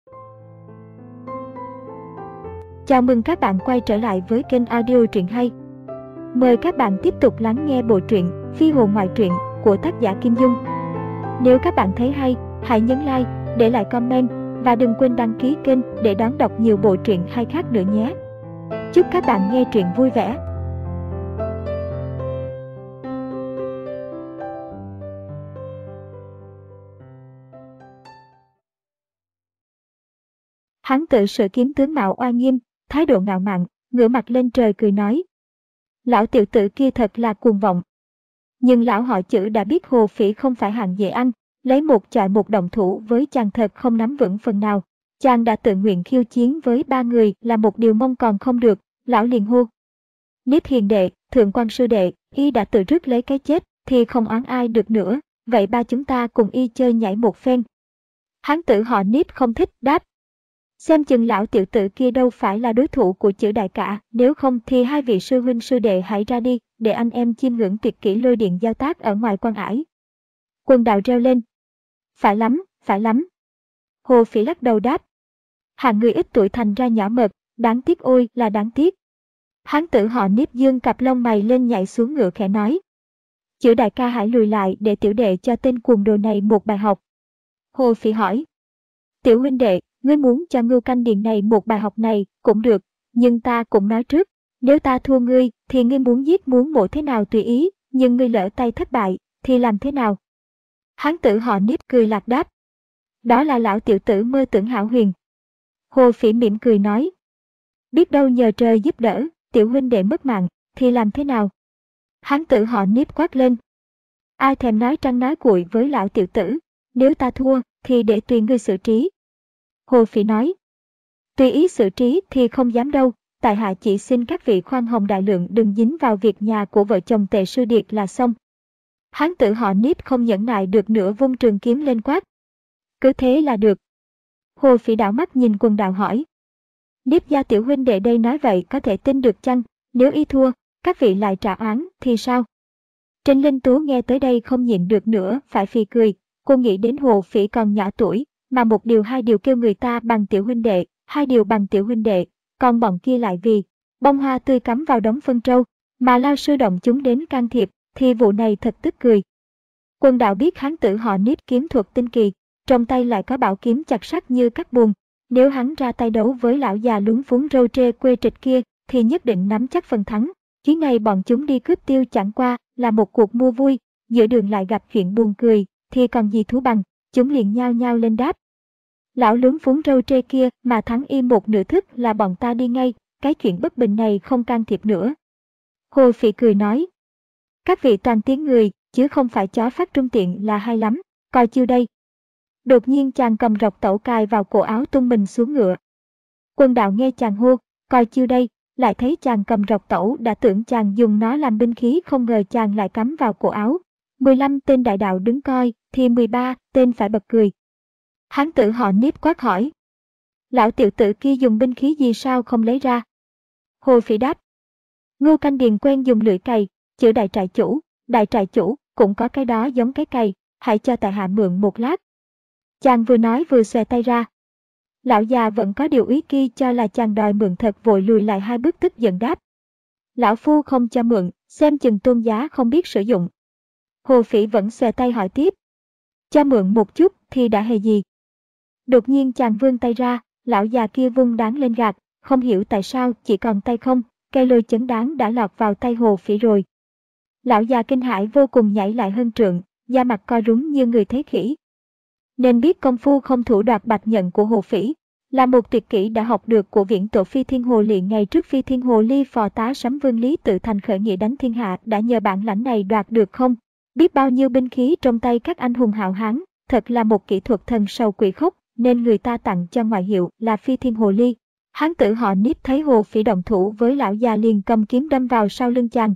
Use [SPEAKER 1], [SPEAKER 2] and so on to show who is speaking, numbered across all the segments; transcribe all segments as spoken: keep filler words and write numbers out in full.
[SPEAKER 1] Chào mừng các bạn quay trở lại với kênh audio truyện hay. Mời các bạn tiếp tục lắng nghe bộ truyện Phi hồn ngoại truyện của tác giả Kim Dung. Nếu các bạn thấy hay, hãy nhấn like, để lại comment và đừng quên đăng ký kênh để đón đọc nhiều bộ truyện hay khác nữa nhé. Chúc các bạn nghe truyện vui vẻ. Hán tự sự kiếm tướng mạo oai nghiêm, thái độ ngạo mạn, ngửa mặt lên trời cười nói: Lão tiểu tử kia thật là cuồng vọng. Nhưng lão họ Chữ đã biết Hồ Phỉ không phải hạng dễ ăn, lấy một chọi một động thủ với chàng thật không nắm vững phần nào. Chàng đã tự nguyện khiêu chiến với ba người là một điều mong còn không được. Lão liền hô: Niếp hiền đệ, thượng quan sư đệ, y đã tự rước lấy cái chết thì không oán ai được nữa, vậy ba chúng ta cùng y chơi nhảy một phen. Hán tử họ Niếp không thích, đáp: Xem chừng lão tiểu tử kia đâu phải là đối thủ của Chữ đại ca, nếu không thì hai vị sư huynh sư đệ hãy ra đi, để anh em chiêm ngưỡng tuyệt kỹ lôi điện giao tác ở ngoài quan ải. Quần đạo reo lên: Phải lắm, phải lắm. Hồ Phỉ lắc đầu đáp: Hạng người ít tuổi thành ra nhỏ mật, đáng tiếc ôi là đáng tiếc. Hán tử họ Niếp dương cặp lông mày lên nhảy xuống ngựa khẽ nói: Chữ đại ca hãy lùi lại để tiểu đệ cho tên cuồng đồ này một bài học. Hồ Phỉ hỏi: Tiểu huynh đệ, ngươi muốn cho Ngưu Canh Điền này một bài học này cũng được, nhưng ta cũng nói trước, nếu ta thua ngươi thì ngươi muốn giết muốn mổ thế nào tùy ý, nhưng ngươi lỡ tay thất bại thì làm thế nào? Hán tử họ Niếp cười lạc đáp: Đó là lão tiểu tử mơ tưởng hão huyền. Hồ Phỉ mỉm cười nói: Biết đâu nhờ trời giúp đỡ, tiểu huynh đệ mất mạng thì làm thế nào? Hán tử họ Niếp quát lên: Ai thèm nói trăng nói cuội với lão tiểu tử, nếu ta thua thì để tùy ngươi xử trí. Hồ Phỉ nói: Tùy ý xử trí thì không dám đâu, tại hạ chỉ xin các vị khoan hồng đại lượng đừng dính vào việc nhà của vợ chồng Tề Sư Điệt là xong. Hán tử họ Niếp không nhẫn nại được nữa, vung trường kiếm lên quát: Cứ thế là được. Hồ Phỉ đảo mắt nhìn Quần đạo hỏi: Niếp gia tiểu huynh đệ đây nói vậy có thể tin được chăng? Nếu y thua, các vị lại trả oán thì sao? Trình Linh Tú nghe tới đây không nhịn được nữa, phải phì cười. Cô nghĩ đến Hồ Phỉ còn nhỏ tuổi, mà một điều hai điều kêu người ta bằng tiểu huynh đệ, hai điều bằng tiểu huynh đệ, còn bọn kia lại vì bông hoa tươi cắm vào đống phân trâu mà lao sư động chúng đến can thiệp, thì vụ này thật tức cười. Quần đạo biết hán tử họ Niếp kiếm thuật tinh kỳ, trong tay lại có bảo kiếm chặt sắt như cắt buồn, nếu hắn ra tay đấu với lão già lúng phúng râu trê quê trịch kia thì nhất định nắm chắc phần thắng. Chuyến này bọn chúng đi cướp tiêu chẳng qua là một cuộc mua vui, giữa đường lại gặp chuyện buồn cười thì còn gì thú bằng. Chúng liền nhao nhao lên đáp: Lão lúng phúng râu trê kia mà thắng im một nửa thức là bọn ta đi ngay, cái chuyện bất bình này không can thiệp nữa. Hồ Phỉ cười nói: Các vị toàn tiếng người, chứ không phải chó phát trung tiện là hay lắm, coi chiêu đây. Đột nhiên chàng cầm rọc tẩu cài vào cổ áo tung mình xuống ngựa. Quần đạo nghe chàng hô coi chiêu đây, lại thấy chàng cầm rọc tẩu đã tưởng chàng dùng nó làm binh khí, không ngờ chàng lại cắm vào cổ áo. mười lăm tên đại đạo đứng coi thì mười ba tên phải bật cười. Hán tử họ Niếp quát hỏi: Lão tiểu tử kia dùng binh khí gì sao không lấy ra? Hồ Phỉ đáp: Ngưu Canh Điền quen dùng lưỡi cày, Chữ đại trại chủ, đại trại chủ cũng có cái đó giống cái cày, hãy cho tại hạ mượn một lát. Chàng vừa nói vừa xòe tay ra. Lão già vẫn có điều ý kia cho là chàng đòi mượn thật, vội lùi lại hai bước tức giận đáp: Lão phu không cho mượn, xem chừng tôn giá không biết sử dụng. Hồ Phỉ vẫn xòe tay hỏi tiếp: Cho mượn một chút thì đã hề gì? Đột nhiên chàng vươn tay ra, lão già kia vung đán lên gạt, không hiểu tại sao chỉ còn tay không, cây lôi chấn đán đã lọt vào tay Hồ Phỉ rồi. Lão già kinh hãi vô cùng, nhảy lại hơn trượng, da mặt co rúm như người thấy khỉ. Nên biết công phu không thủ đoạt bạch nhận của Hồ Phỉ là một tuyệt kỹ đã học được của viễn tổ Phi Thiên Hồ Ly. Ngày trước Phi Thiên Hồ Ly phò tá Sấm Vương Lý tự thành khởi nghĩa đánh thiên hạ đã nhờ bản lãnh này đoạt được không biết bao nhiêu binh khí trong tay các anh hùng hào hán, thật là một kỹ thuật thần sầu quỷ khốc, nên người ta tặng cho ngoại hiệu là Phi Thiên Hồ Ly. Hán tử họ Niếp thấy Hồ Phỉ động thủ với lão già liền cầm kiếm đâm vào sau lưng chàng.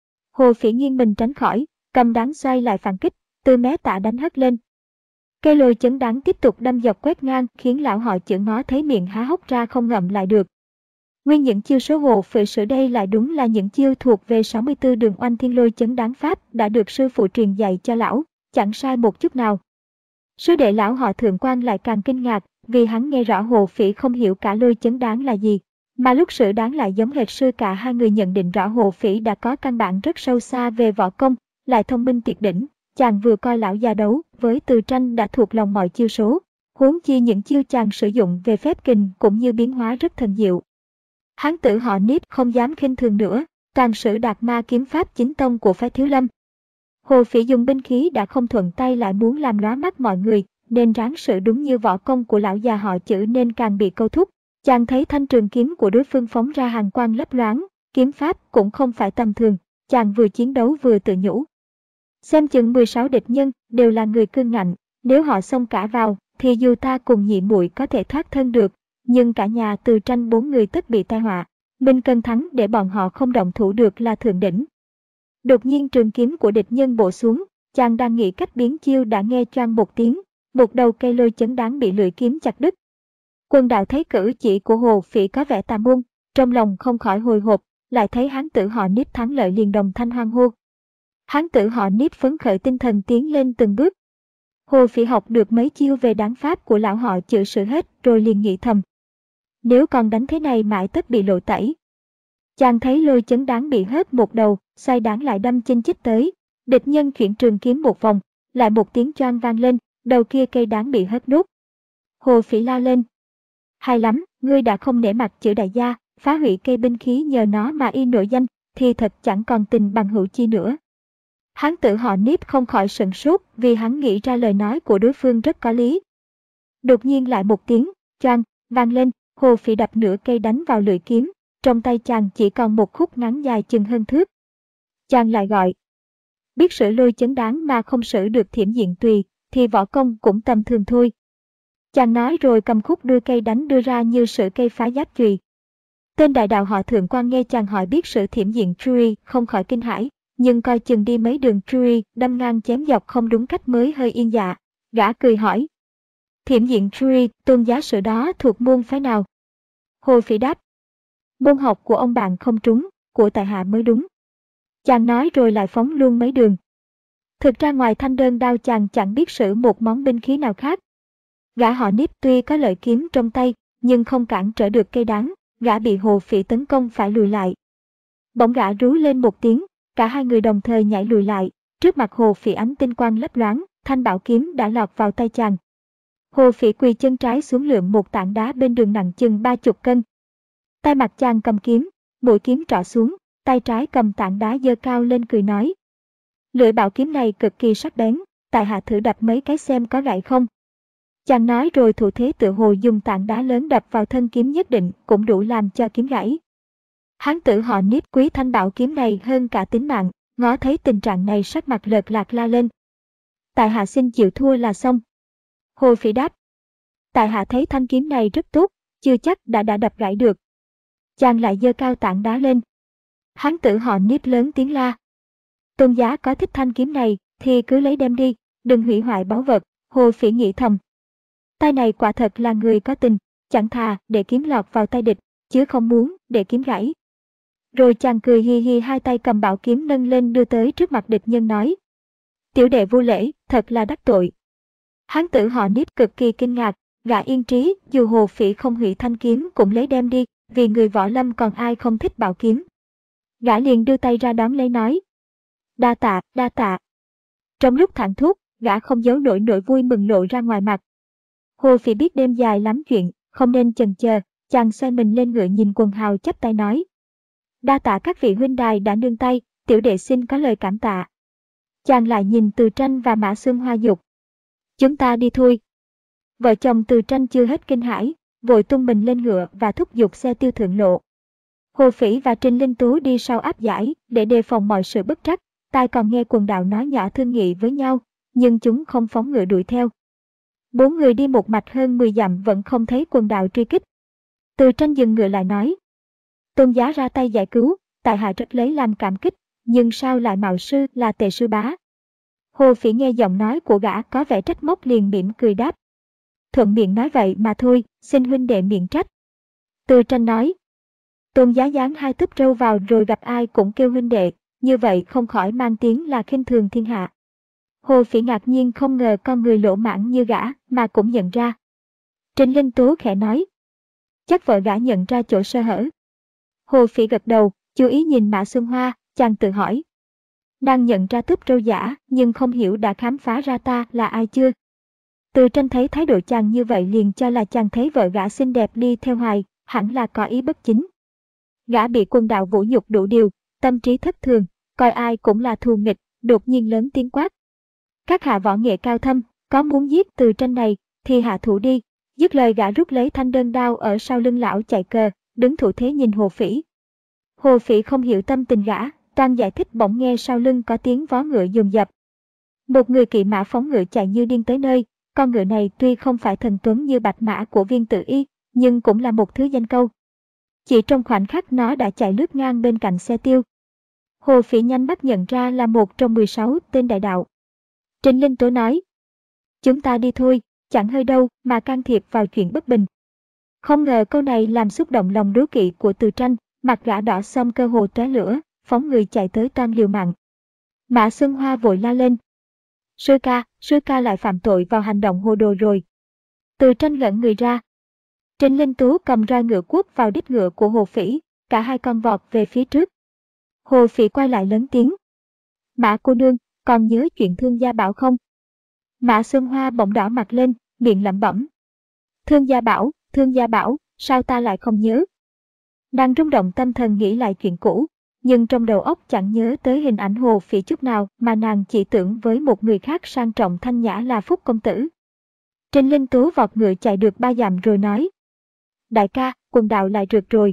[SPEAKER 1] Hồ Phỉ nghiêng mình tránh khỏi, cầm đán xoay lại phản kích, từ mé tả đánh hất lên. Cây lôi chấn đán tiếp tục đâm dọc quét ngang, khiến lão họ Chữ ngó thấy miệng há hốc ra không ngậm lại được. Nguyên những chiêu số Hồ Phỉ sử đây lại đúng là những chiêu thuộc về sáu mươi tư đường oanh thiên lôi chấn đán pháp đã được sư phụ truyền dạy cho lão, chẳng sai một chút nào. Sư đệ lão họ Thượng quan lại càng kinh ngạc, vì hắn nghe rõ Hồ Phỉ không hiểu cả Lôi Chấn Đáng là gì. Mà lúc sự đáng lại giống hệt sư, cả hai người nhận định rõ Hồ Phỉ đã có căn bản rất sâu xa về võ công, lại thông minh tuyệt đỉnh. Chàng vừa coi lão già đấu với Từ Tranh đã thuộc lòng mọi chiêu số, huống chi những chiêu chàng sử dụng về phép kình cũng như biến hóa rất thần diệu. Hán tử họ Niếp không dám khinh thường nữa, toàn sử Đạt Ma kiếm pháp chính tông của phái Thiếu Lâm. Hồ Phỉ dùng binh khí đã không thuận tay lại muốn làm lóa mắt mọi người, nên ráng sự đúng như võ công của lão già họ Chữ nên càng bị câu thúc. Chàng thấy thanh trường kiếm của đối phương phóng ra hàng quang lấp loáng, kiếm pháp cũng không phải tầm thường, chàng vừa chiến đấu vừa tự nhủ. Xem chừng mười sáu địch nhân đều là người cương ngạnh, nếu họ xông cả vào thì dù ta cùng nhị muội có thể thoát thân được, nhưng cả nhà Từ Tranh bốn người tất bị tai họa. Mình cần thắng để bọn họ không động thủ được là thượng đỉnh. Đột nhiên trường kiếm của địch nhân bổ xuống, chàng đang nghĩ cách biến chiêu đã nghe choang một tiếng, một đầu cây Lôi Chấn Đáng bị lưỡi kiếm chặt đứt. Quân đạo thấy cử chỉ của Hồ Phỉ có vẻ tà môn, trong lòng không khỏi hồi hộp, lại thấy hán tử họ Niếp thắng lợi liền đồng thanh hoan hô. Hán tử họ Niếp phấn khởi tinh thần tiến lên từng bước. Hồ Phỉ học được mấy chiêu về đáng pháp của lão họ Chữ sử hết rồi liền nghĩ thầm. Nếu còn đánh thế này mãi tất bị lộ tẩy. Chàng thấy Lôi Chấn Đáng bị hớt một đầu, xoay đáng lại đâm chinh chích tới. Địch nhân chuyển trường kiếm một vòng, lại một tiếng choang vang lên, đầu kia cây đáng bị hớt nút. Hồ Phỉ la lên. Hay lắm, ngươi đã không nể mặt Chữ đại gia, phá hủy cây binh khí nhờ nó mà y nổi danh, thì thật chẳng còn tình bằng hữu chi nữa. Hán tử họ Niếp không khỏi sửng sốt vì hắn nghĩ ra lời nói của đối phương rất có lý. Đột nhiên lại một tiếng, choang, vang lên, Hồ Phỉ đập nửa cây đánh vào lưỡi kiếm, trong tay chàng chỉ còn một khúc ngắn dài chừng hơn thước. Chàng lại gọi. Biết sử Lôi Chấn Đáng mà không sử được Thiểm Diện Tùy, thì võ công cũng tầm thường thôi. Chàng nói rồi cầm khúc đuôi cây đánh đưa ra như sử cây phá giáp chùy. Tên đại đạo họ Thượng quan nghe chàng hỏi biết sử Thiểm Diện Tùy không khỏi kinh hãi, nhưng coi chừng đi mấy đường Tùy đâm ngang chém dọc không đúng cách mới hơi yên dạ. Gã cười hỏi. Thiểm Diện Tùy, tôn giá sử đó thuộc môn phái nào? Hồ Phỉ đáp. Môn học của ông bạn không trúng, của tại hạ mới đúng. Chàng nói rồi lại phóng luôn mấy đường. Thực ra ngoài thanh đơn đao chàng chẳng biết sử một món binh khí nào khác. Gã họ Niếp tuy có lợi kiếm trong tay, nhưng không cản trở được cây đáng, gã bị Hồ Phỉ tấn công phải lùi lại. Bỗng gã rú lên một tiếng, cả hai người đồng thời nhảy lùi lại, trước mặt Hồ Phỉ ánh tinh quang lấp loáng, thanh bảo kiếm đã lọt vào tay chàng. Hồ Phỉ quỳ chân trái xuống lượm một tảng đá bên đường nặng chừng ba chục cân. Tay mặt chàng cầm kiếm, mũi kiếm trỏ xuống, tay trái cầm tảng đá giơ cao lên cười nói. Lưỡi bảo kiếm này cực kỳ sắc bén, tại hạ thử đập mấy cái xem có gãy không. Chàng nói rồi thủ thế tựa hồ dùng tảng đá lớn đập vào thân kiếm nhất định cũng đủ làm cho kiếm gãy. Hán tử họ Niếp quý thanh bảo kiếm này hơn cả tính mạng, ngó thấy tình trạng này sắc mặt lợt lạc la lên. Tại hạ xin chịu thua là xong. Hồ Phỉ đáp. Tại hạ thấy thanh kiếm này rất tốt, chưa chắc đã đã đập gãy được. Chàng lại giơ cao tảng đá lên. Hán tử họ Niếp lớn tiếng la. Tôn giá có thích thanh kiếm này thì cứ lấy đem đi, đừng hủy hoại báu vật. Hồ Phỉ nghĩ thầm. Tay này quả thật là người có tình, chẳng thà để kiếm lọt vào tay địch, chứ không muốn để kiếm gãy. Rồi chàng cười hi hi hai tay cầm bảo kiếm nâng lên đưa tới trước mặt địch nhân nói. Tiểu đệ vô lễ, thật là đắc tội. Hán tử họ Niếp cực kỳ kinh ngạc, gã yên trí, dù Hồ Phỉ không hủy thanh kiếm cũng lấy đem đi, vì người võ lâm còn ai không thích bảo kiếm. Gã liền đưa tay ra đón lấy nói. Đa tạ, đa tạ. Trong lúc thảng thốt, gã không giấu nổi nỗi vui mừng lộ ra ngoài mặt. Hồ Phỉ biết đêm dài lắm chuyện, không nên chần chờ, chàng xoay mình lên ngựa nhìn quần hào chắp tay nói. Đa tạ các vị huynh đài đã nương tay, tiểu đệ xin có lời cảm tạ. Chàng lại nhìn Từ Tranh và Mã Xuân Hoa dục. Chúng ta đi thôi. Vợ chồng Từ Tranh chưa hết kinh hãi, vội tung mình lên ngựa và thúc giục xe tiêu thượng lộ. Hồ Phỉ và Trình Linh Tú đi sau áp giải để đề phòng mọi sự bất trắc, tai còn nghe quần đạo nói nhỏ thương nghị với nhau, nhưng chúng không phóng ngựa đuổi theo. Bốn người đi một mạch hơn mười dặm vẫn không thấy quần đạo truy kích. Từ Tranh dừng ngựa lại nói. Tôn giá ra tay giải cứu, tại hạ rất lấy làm cảm kích, nhưng sao lại mạo sư là Tề sư bá? Hồ Phỉ nghe giọng nói của gã có vẻ trách móc liền mỉm cười đáp. Thuận miệng nói vậy mà thôi, xin huynh đệ miệng trách. Từ Tranh nói. Tôn giá dán hai túp râu vào rồi gặp ai cũng kêu huynh đệ, như vậy không khỏi mang tiếng là khinh thường thiên hạ. Hồ Phỉ ngạc nhiên không ngờ con người lỗ mãng như gã mà cũng nhận ra. Trình Linh Tú khẽ nói. Chắc vợ gã nhận ra chỗ sơ hở. Hồ Phỉ gật đầu, chú ý nhìn Mã Xuân Hoa, chàng tự hỏi. Đang nhận ra túp râu giả, nhưng không hiểu đã khám phá ra ta là ai chưa? Từ Tranh thấy thái độ chàng như vậy liền cho là chàng thấy vợ gã xinh đẹp đi theo hoài, hẳn là có ý bất chính. Gã bị quân đạo vũ nhục đủ điều, tâm trí thất thường, coi ai cũng là thù nghịch, đột nhiên lớn tiếng quát. Các hạ võ nghệ cao thâm, có muốn giết Từ Tranh này, thì hạ thủ đi. Dứt lời gã rút lấy thanh đơn đao ở sau lưng lão chạy cờ, đứng thủ thế nhìn Hồ Phỉ. Hồ Phỉ không hiểu tâm tình gã, đang giải thích bỗng nghe sau lưng có tiếng vó ngựa dồn dập. Một người kỵ mã phóng ngựa chạy như điên tới nơi, con ngựa này tuy không phải thần tuấn như bạch mã của Viên Tự Y, nhưng cũng là một thứ danh câu. Chỉ trong khoảnh khắc nó đã chạy lướt ngang bên cạnh xe tiêu. Hồ Phỉ nhanh mắt nhận ra là một trong mười sáu tên đại đạo. Trình Linh Tố nói. Chúng ta đi thôi, chẳng hơi đâu mà can thiệp vào chuyện bất bình. Không ngờ câu này làm xúc động lòng đố kỵ của Từ Tranh, mặt gã đỏ xăm cơ hồ tóe lửa, phóng người chạy tới toan liều mạng. Mã Xuân Hoa vội la lên. Sư ca, sư ca lại phạm tội vào hành động hồ đồ rồi. Từ Tranh ngẩn người ra. Trình Linh Tú cầm roi ngựa quất vào đít ngựa của Hồ Phỉ, cả hai con vọt về phía trước. Hồ Phỉ quay lại lớn tiếng. Mã cô nương, còn nhớ chuyện Thương Gia Bảo không? Mã Xuân Hoa bỗng đỏ mặt lên, miệng lẩm bẩm. Thương Gia Bảo, Thương Gia Bảo, sao ta lại không nhớ? Đang rung động tâm thần nghĩ lại chuyện cũ, nhưng trong đầu óc chẳng nhớ tới hình ảnh Hồ Phỉ chút nào mà nàng chỉ tưởng với một người khác sang trọng thanh nhã là Phúc công tử. Trình Linh Tú vọt ngựa chạy được ba dặm rồi nói. Đại ca, quần đạo lại rượt rồi.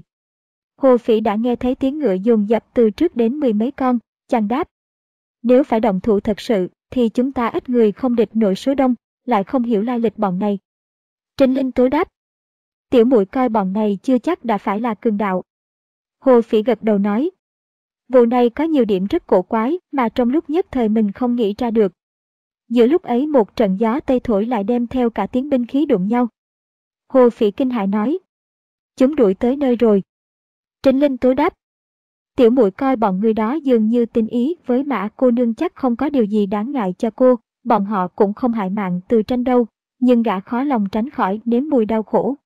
[SPEAKER 1] Hồ Phỉ đã nghe thấy tiếng ngựa dồn dập từ trước đến mười mấy con, chàng đáp. Nếu phải động thủ thật sự, thì chúng ta ít người không địch nổi số đông, lại không hiểu lai lịch bọn này. Trình Linh Tú đáp. Tiểu muội coi bọn này chưa chắc đã phải là cường đạo. Hồ Phỉ gật đầu nói. Vụ này có nhiều điểm rất cổ quái mà trong lúc nhất thời mình không nghĩ ra được. Giữa lúc ấy một trận gió tây thổi lại đem theo cả tiếng binh khí đụng nhau. Hồ Phỉ kinh hãi nói. Chúng đuổi tới nơi rồi. Trình Linh Tú đáp. Tiểu muội coi bọn người đó dường như tình ý với Mã cô nương chắc không có điều gì đáng ngại cho cô, bọn họ cũng không hại mạng Từ Tranh đâu, nhưng gã khó lòng tránh khỏi nếm mùi đau khổ.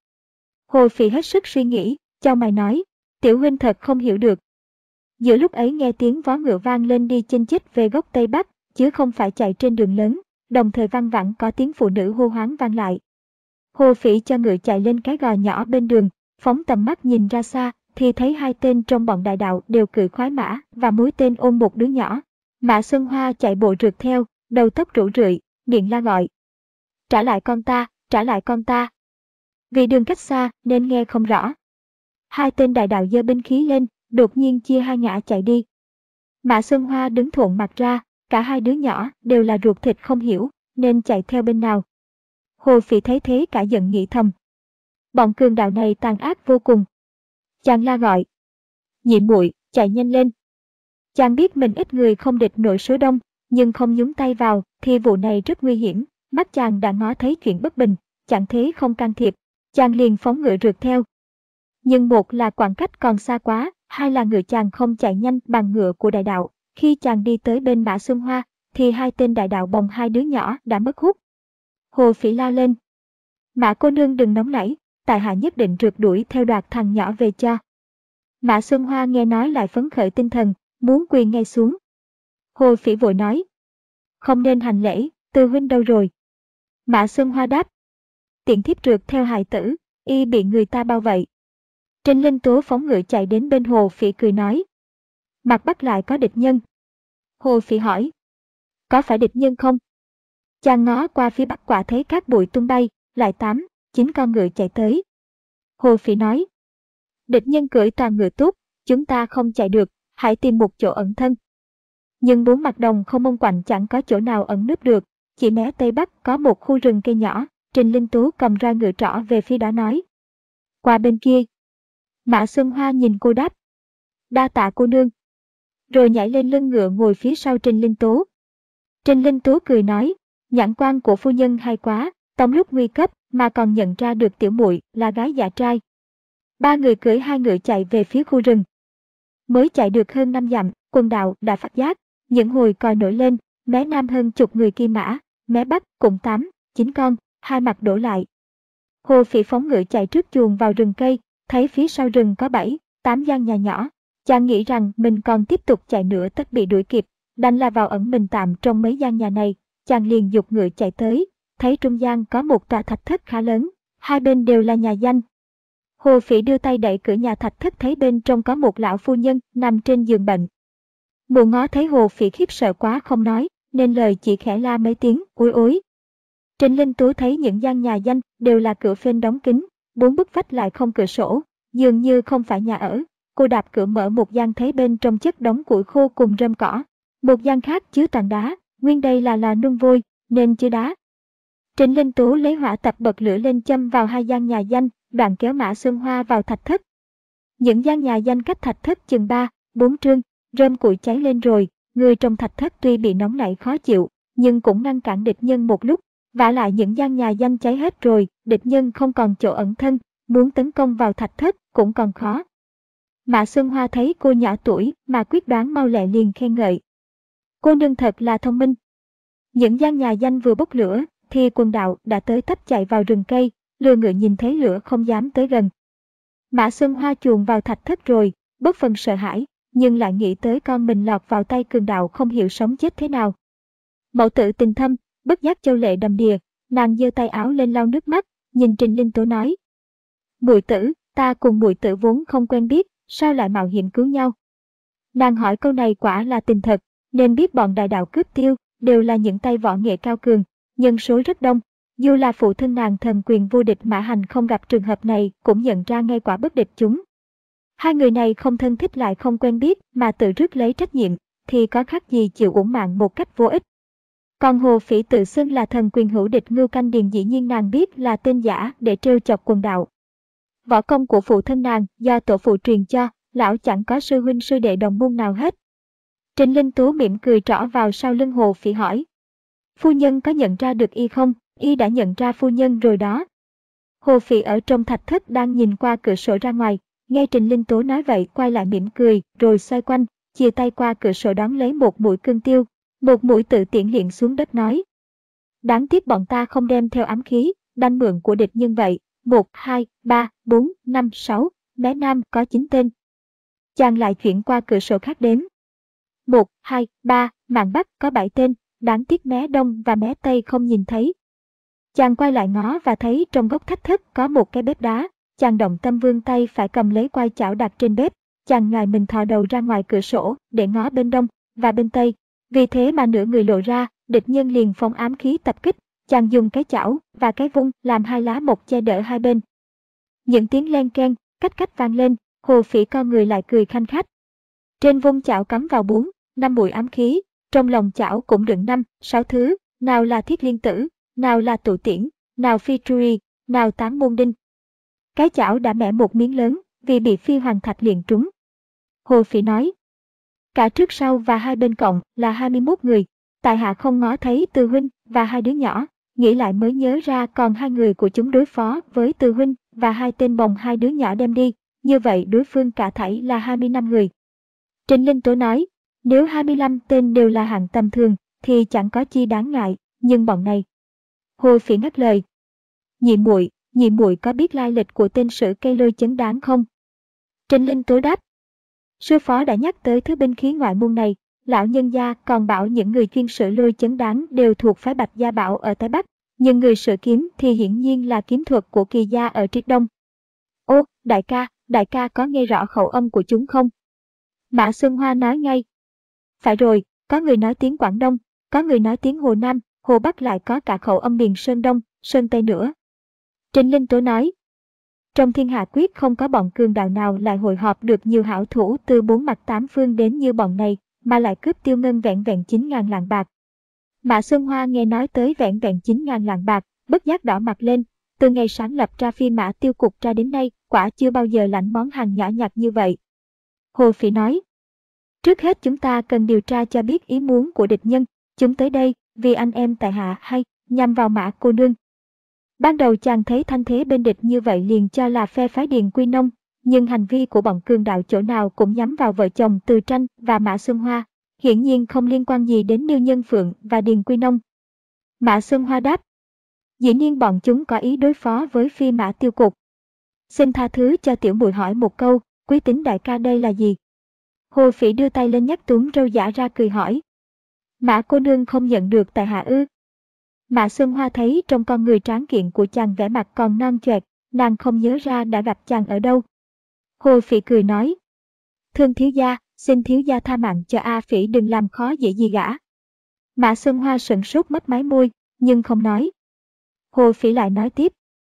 [SPEAKER 1] Hồ Phỉ hết sức suy nghĩ, chau mày nói, tiểu huynh thật không hiểu được. Giữa lúc ấy nghe tiếng vó ngựa vang lên đi chênh chích về góc Tây Bắc, chứ không phải chạy trên đường lớn, đồng thời văng vẳng có tiếng phụ nữ hô hoáng vang lại. Hồ Phỉ cho ngựa chạy lên cái gò nhỏ bên đường, phóng tầm mắt nhìn ra xa, thì thấy hai tên trong bọn đại đạo đều cự khoái mã và mũi tên ôm một đứa nhỏ. Mã Xuân Hoa chạy bộ rượt theo, đầu tóc rủ rượi, miệng la gọi. Trả lại con ta, trả lại con ta. Vì đường cách xa nên nghe không rõ. Hai tên đại đạo giơ binh khí lên, đột nhiên chia hai ngã chạy đi. Mã Xuân Hoa đứng thuộn mặt ra, cả hai đứa nhỏ đều là ruột thịt không hiểu, nên chạy theo bên nào. Hồ Phỉ thấy thế cả giận nghĩ thầm. Bọn cường đạo này tàn ác vô cùng. Chàng la gọi. Nhị muội, chạy nhanh lên. Chàng biết mình ít người không địch nổi số đông, nhưng không nhúng tay vào thì vụ này rất nguy hiểm. Mắt chàng đã ngó thấy chuyện bất bình, chẳng thế không can thiệp. Chàng liền phóng ngựa rượt theo. Nhưng một là khoảng cách còn xa quá, hai là ngựa chàng không chạy nhanh bằng ngựa của đại đạo. Khi chàng đi tới bên Mã Xuân Hoa, thì hai tên đại đạo bồng hai đứa nhỏ đã mất hút. Hồ Phỉ la lên. Mã cô nương đừng nóng nảy, tại hạ nhất định rượt đuổi theo đoạt thằng nhỏ về cho. Mã Xuân Hoa nghe nói lại phấn khởi tinh thần, muốn quỳ ngay xuống. Hồ Phỉ vội nói. Không nên hành lễ, Từ huynh đâu rồi? Mã Xuân Hoa đáp. Tiện thiếp rượt theo hài tử, y bị người ta bao vậy. Trình Linh Tố phóng ngựa chạy đến bên Hồ Phỉ cười nói. Mặt Bắc lại có địch nhân. Hồ Phỉ hỏi. Có phải địch nhân không? Chàng ngó qua phía Bắc quả thấy các bụi tung bay, lại tám, chín con ngựa chạy tới. Hồ Phỉ nói. Địch nhân cưỡi toàn ngựa tốt, chúng ta không chạy được, hãy tìm một chỗ ẩn thân. Nhưng bốn mặt đồng không mông quạnh chẳng có chỗ nào ẩn núp được, chỉ mé Tây Bắc có một khu rừng cây nhỏ. Trình Linh Tú cầm roi ngựa trỏ về phía đó nói. Qua bên kia. Mã Xuân Hoa nhìn cô đáp. Đa tạ cô nương. Rồi nhảy lên lưng ngựa ngồi phía sau Trình Linh Tú. Trình Linh Tú cười nói. Nhãn quan của phu nhân hay quá, trong lúc nguy cấp mà còn nhận ra được tiểu muội là gái dạ trai. Ba người cưỡi hai ngựa chạy về phía khu rừng. Mới chạy được hơn năm dặm, quân đạo đã phát giác. Những hồi còi nổi lên, mé nam hơn chục người kia mã, mé bắc cũng tám, chín con, hai mặt đổ lại. Hồ Phỉ phóng ngựa chạy trước chuồng vào rừng cây, thấy phía sau rừng có bảy, tám gian nhà nhỏ. Chàng nghĩ rằng mình còn tiếp tục chạy nữa tất bị đuổi kịp, đành là vào ẩn mình tạm trong mấy gian nhà này. Chàng liền giục ngựa chạy tới, thấy trung gian có một tòa thạch thất khá lớn, hai bên đều là nhà danh. Hồ Phỉ đưa tay đẩy cửa nhà thạch thất, thấy bên trong có một lão phu nhân nằm trên giường bệnh. Mụ ngó thấy Hồ Phỉ khiếp sợ quá không nói, nên lời chỉ khẽ la mấy tiếng, ối ối. Trịnh Linh Tú thấy những gian nhà danh đều là cửa phên đóng kín, bốn bức vách lại không cửa sổ, dường như không phải nhà ở. Cô đạp cửa mở một gian, thấy bên trong chất đống củi khô cùng rơm cỏ. Một gian khác chứa toàn đá, nguyên đây là lò nung vôi, nên chứa đá. Trịnh Linh Tú lấy hỏa tập bật lửa lên châm vào hai gian nhà danh, đoạn kéo Mã Xuân Hoa vào thạch thất. Những gian nhà danh cách thạch thất chừng ba, bốn trương, rơm củi cháy lên rồi, người trong thạch thất tuy bị nóng nảy khó chịu, nhưng cũng ngăn cản địch nhân một lúc. Vả lại những gian nhà danh cháy hết rồi, địch nhân không còn chỗ ẩn thân, muốn tấn công vào thạch thất cũng còn khó. Mã Xuân Hoa thấy cô nhỏ tuổi mà quyết đoán mau lẹ, liền khen ngợi. Cô nương thật là thông minh. Những gian nhà danh vừa bốc lửa, thì Quân Đạo đã tới tấp chạy vào rừng cây, lừa ngựa nhìn thấy lửa không dám tới gần. Mã Xuân Hoa chuồn vào thạch thất rồi, bớt phần sợ hãi, nhưng lại nghĩ tới con mình lọt vào tay cường đạo không hiểu sống chết thế nào. Mẫu tử tình thâm, bất giác châu lệ đầm đìa, nàng giơ tay áo lên lau nước mắt, nhìn Trịnh Linh Tố nói. Muội tử, ta cùng muội tử vốn không quen biết, sao lại mạo hiểm cứu nhau? Nàng hỏi câu này quả là tình thật, nên biết bọn đại đạo cướp tiêu đều là những tay võ nghệ cao cường, nhân số rất đông. Dù là phụ thân nàng thần quyền vô địch Mã Hành không gặp trường hợp này cũng nhận ra ngay quả bất địch chúng. Hai người này không thân thích lại không quen biết mà tự rước lấy trách nhiệm, thì có khác gì chịu uổng mạng một cách vô ích. Còn Hồ Phỉ tự xưng là thần quyền hữu địch Ngưu Canh Điền, dĩ nhiên nàng biết là tên giả để trêu chọc Quân Đạo. Võ công của phụ thân nàng do tổ phụ truyền cho, lão chẳng có sư huynh sư đệ đồng môn nào hết. Trịnh Linh Tú mỉm cười trỏ vào sau lưng Hồ Phỉ hỏi. Phu nhân có nhận ra được y không? Y đã nhận ra phu nhân rồi đó. Hồ Phỉ ở trong thạch thất đang nhìn qua cửa sổ ra ngoài, nghe Trịnh Linh Tú nói vậy quay lại mỉm cười, rồi xoay quanh, chia tay qua cửa sổ đón lấy một mũi cương tiêu. Một mũi tự tiễn hiện xuống đất nói. Đáng tiếc bọn ta không đem theo ám khí, đanh mượn của địch nhân vậy. Một, hai, ba, bốn, năm, sáu, mé nam có chín tên. Chàng lại chuyển qua cửa sổ khác đếm. Một, hai, ba, mạn bắc có bảy tên, đáng tiếc mé đông và mé tây không nhìn thấy. Chàng quay lại ngó và thấy trong góc thạch thất có một cái bếp đá. Chàng động tâm vươn tay phải cầm lấy quai chảo đặt trên bếp. Chàng ngài mình thò đầu ra ngoài cửa sổ để ngó bên đông và bên tây. Vì thế mà nửa người lộ ra, địch nhân liền phóng ám khí tập kích. Chàng dùng cái chảo và cái vung làm hai lá mộc che đỡ hai bên. Những tiếng len keng, cách cách vang lên, Hồ Phỉ con người lại cười khanh khách. Trên vung chảo cắm vào bốn, năm mũi ám khí, trong lòng chảo cũng đựng năm, sáu thứ, nào là thiết liên tử, nào là tụ tiễn, nào phi truy, nào tán môn đinh. Cái chảo đã mẻ một miếng lớn, vì bị phi hoàng thạch liền trúng. Hồ Phỉ nói. Cả trước sau và hai bên cộng là hai mươi mốt người. Tại hạ không ngó thấy Từ huynh và hai đứa nhỏ, nghĩ lại mới nhớ ra còn hai người của chúng đối phó với Từ huynh và hai tên bồng hai đứa nhỏ đem đi, như vậy đối phương cả thảy là hai mươi lăm người. Trịnh Linh Tố nói, nếu hai mươi lăm tên đều là hạng tầm thường thì chẳng có chi đáng ngại, nhưng bọn này. Hồ Phỉ ngắt lời. Nhị muội, nhị muội có biết lai lịch của tên sử cây lôi chấn đáng không? Trịnh Linh Tố đáp. Sư phó đã nhắc tới thứ binh khí ngoại môn này, lão nhân gia còn bảo những người chuyên sử lôi chấn đáng đều thuộc phái Bạch Gia Bảo ở Tây Bắc, nhưng người sử kiếm thì hiển nhiên là kiếm thuật của Kỳ gia ở Triết Đông. Ô, đại ca, đại ca có nghe rõ khẩu âm của chúng không? Mã Xuân Hoa nói ngay. Phải rồi, có người nói tiếng Quảng Đông, có người nói tiếng Hồ Nam, Hồ Bắc, lại có cả khẩu âm miền Sơn Đông, Sơn Tây nữa. Trịnh Linh Tố nói. Trong thiên hạ quyết không có bọn cường đạo nào lại hội họp được nhiều hảo thủ từ bốn mặt tám phương đến như bọn này, mà lại cướp tiêu ngân vẹn vẹn chín ngàn lạng bạc. Mã Xuân Hoa nghe nói tới vẹn vẹn chín ngàn lạng bạc, bất giác đỏ mặt lên. Từ ngày sáng lập ra Phi Mã Tiêu Cục ra đến nay, quả chưa bao giờ lãnh món hàng nhỏ nhặt như vậy. Hồ Phỉ nói. Trước hết chúng ta cần điều tra cho biết ý muốn của địch nhân. Chúng tới đây vì anh em tại hạ hay nhằm vào Mã cô nương. Ban đầu chàng thấy thanh thế bên địch như vậy liền cho là phe phái Điền Quy Nông, nhưng hành vi của bọn cường đạo chỗ nào cũng nhắm vào vợ chồng Từ Tranh và Mã Xuân Hoa, hiển nhiên không liên quan gì đến Miêu Nhân Phượng và Điền Quy Nông. Mã Xuân Hoa đáp. Dĩ nhiên bọn chúng có ý đối phó với Phi Mã Tiêu Cục. Xin tha thứ cho tiểu muội hỏi một câu, Quý Tín đại ca đây là gì? Hồ Phỉ đưa tay lên nhắc túm râu giả ra cười hỏi. Mã cô nương không nhận được tại hạ ư? Mã Xuân Hoa thấy trong con người tráng kiện của chàng vẻ mặt còn non choẹt, nàng không nhớ ra đã gặp chàng ở đâu. Hồ Phỉ cười nói. Thương thiếu gia, xin thiếu gia tha mạng cho A Phỉ đừng làm khó dễ gì gã. Mã Xuân Hoa sững sốt mấp máy môi, nhưng không nói. Hồ Phỉ lại nói tiếp.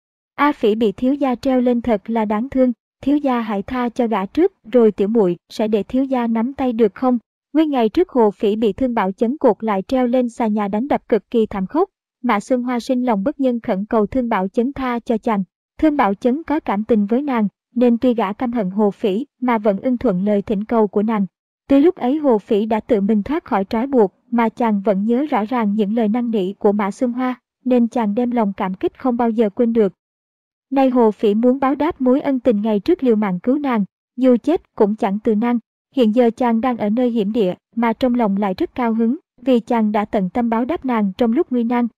[SPEAKER 1] A Phỉ bị thiếu gia treo lên thật là đáng thương, thiếu gia hãy tha cho gã trước, rồi tiểu muội sẽ để thiếu gia nắm tay được không? Nguyên ngày trước Hồ Phỉ bị Thương Bảo Chấn cột lại treo lên xà nhà đánh đập cực kỳ thảm khốc. Mã Xuân Hoa sinh lòng bất nhân khẩn cầu Thương Bảo Chấn tha cho chàng. Thương Bảo Chấn có cảm tình với nàng, nên tuy gã căm hận Hồ Phỉ mà vẫn ưng thuận lời thỉnh cầu của nàng. Tuy lúc ấy Hồ Phỉ đã tự mình thoát khỏi trói buộc, mà chàng vẫn nhớ rõ ràng những lời năn nỉ của Mã Xuân Hoa, nên chàng đem lòng cảm kích không bao giờ quên được. Nay Hồ Phỉ muốn báo đáp mối ân tình ngày trước liều mạng cứu nàng, dù chết cũng chẳng từ năng. Hiện giờ chàng đang ở nơi hiểm địa, mà trong lòng lại rất cao hứng, vì chàng đã tận tâm báo đáp nàng trong lúc nguy nan.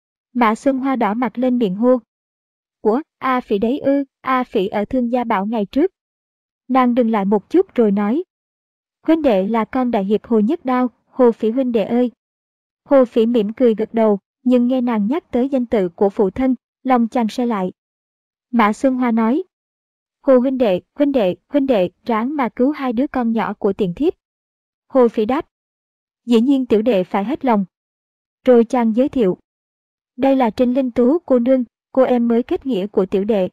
[SPEAKER 1] Mã Xuân Hoa đỏ mặt lên miệng hô. Của, A Phỉ đấy ư, A Phỉ ở Thương Gia Bảo ngày trước. Nàng dừng lại một chút rồi nói. Huynh đệ là con đại hiệp Hồ Nhất Đao, Hồ Phỉ huynh đệ ơi. Hồ Phỉ mỉm cười gật đầu, nhưng nghe nàng nhắc tới danh tự của phụ thân, lòng chàng se lại. Mã Xuân Hoa nói. Hồ huynh đệ, huynh đệ, huynh đệ, ráng mà cứu hai đứa con nhỏ của tiện thiếp. Hồ Phỉ đáp. Dĩ nhiên tiểu đệ phải hết lòng. Rồi chàng giới thiệu. Đây là Trình Linh Tú cô nương, cô em mới kết nghĩa của tiểu đệ.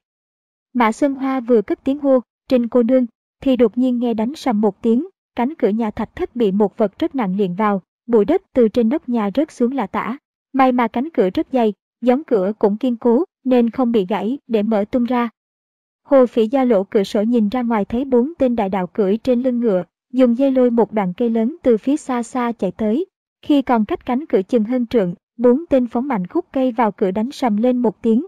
[SPEAKER 1] Mã Xuân Hoa vừa cất tiếng hô, Trình cô nương, thì đột nhiên nghe đánh sầm một tiếng, cánh cửa nhà thạch thất bị một vật rất nặng liền vào, bụi đất từ trên nóc nhà rớt xuống là tả. May mà cánh cửa rất dày, gióng cửa cũng kiên cố, nên không bị gãy để mở tung ra. Hồ Phỉ ra lỗ cửa sổ nhìn ra ngoài thấy bốn tên đại đạo cưỡi trên lưng ngựa, dùng dây lôi một đoạn cây lớn từ phía xa xa chạy tới. Khi còn cách cánh cửa chừng hơn trượng, bốn tên phóng mạnh khúc cây vào cửa đánh sầm lên một tiếng.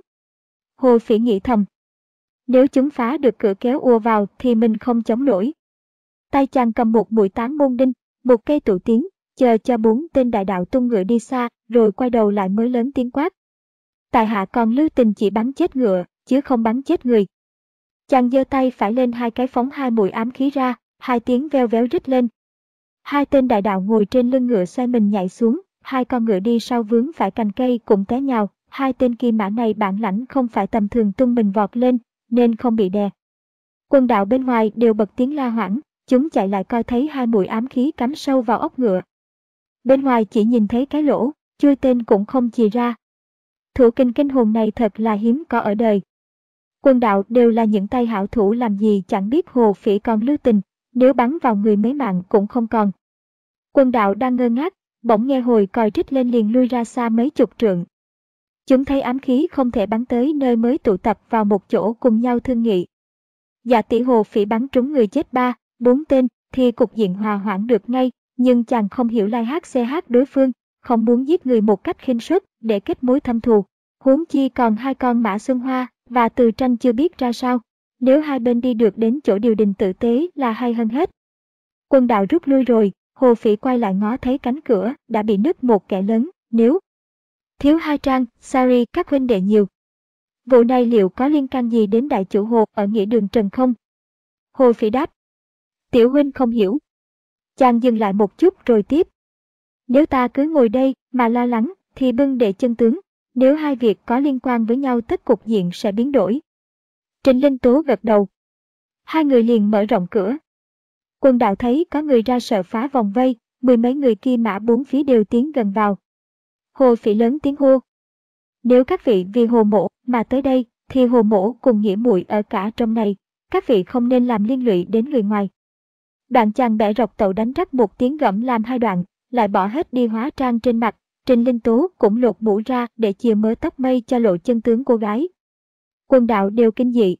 [SPEAKER 1] Hồ Phỉ nghĩ thầm. Nếu chúng phá được cửa kéo ùa vào thì mình không chống nổi. Tay chàng cầm một mũi tán môn đinh, một cây tụ tiến, chờ cho bốn tên đại đạo tung ngựa đi xa, rồi quay đầu lại mới lớn tiếng quát. Tại hạ còn lưu tình chỉ bắn chết ngựa, chứ không bắn chết người. Chàng giơ tay phải lên hai cái phóng hai mũi ám khí ra, hai tiếng veo véo rít lên. Hai tên đại đạo ngồi trên lưng ngựa xoay mình nhảy xuống, hai con ngựa đi sau vướng phải cành cây cũng té nhào. Hai tên kim mã này bản lãnh không phải tầm thường tung mình vọt lên, nên không bị đè. Quân đạo bên ngoài đều bật tiếng la hoảng, chúng chạy lại coi thấy hai mũi ám khí cắm sâu vào ốc ngựa. Bên ngoài chỉ nhìn thấy cái lỗ, chui tên cũng không chì ra. Thủ kinh kinh hồn này thật là hiếm có ở đời. Quân đạo đều là những tay hảo thủ làm gì chẳng biết Hồ Phỉ còn lưu tình, nếu bắn vào người mấy mạng cũng không còn. Quân đạo đang ngơ ngác, bỗng nghe hồi còi rít lên liền lui ra xa mấy chục trượng. Chúng thấy ám khí không thể bắn tới nơi mới tụ tập vào một chỗ cùng nhau thương nghị. Dạ tỷ Hồ Phỉ bắn trúng người chết ba, bốn tên, thì cục diện hòa hoãn được ngay, nhưng chàng không hiểu lai hát xê hát đối phương, không muốn giết người một cách khinh suất để kết mối thâm thù. Huống chi còn hai con Mã Xuân Hoa và Từ Tranh chưa biết ra sao. Nếu hai bên đi được đến chỗ điều đình tử tế là hay hơn hết. Quân đạo rút lui rồi, Hồ Phỉ quay lại ngó thấy cánh cửa đã bị nứt một kẽ lớn. Nếu thiếu hai trang, sorry các huynh đệ nhiều. Vụ này liệu có liên can gì đến đại chủ Hồ ở nghĩa đường Trần không? Hồ Phỉ đáp. Tiểu huynh không hiểu. Chàng dừng lại một chút rồi tiếp. Nếu ta cứ ngồi đây mà lo lắng thì bưng đệ chân tướng. Nếu hai việc có liên quan với nhau tất cục diện sẽ biến đổi. Trịnh Linh Tố gật đầu. Hai người liền mở rộng cửa. Quân đạo thấy có người ra sợ phá vòng vây, mười mấy người kia mã bốn phía đều tiến gần vào. Hồ Phỉ lớn tiếng hô. Nếu các vị vì Hồ mỗ mà tới đây, thì Hồ mỗ cùng nghĩa muội ở cả trong này, các vị không nên làm liên lụy đến người ngoài. Đoạn chàng bẻ rọc tẩu đánh rắc một tiếng gẫm làm hai đoạn, lại bỏ hết đi hóa trang trên mặt. Trịnh Linh Tố cũng lột mũ ra để chìa mớ tóc mây cho lộ chân tướng cô gái. Quân đạo đều kinh dị.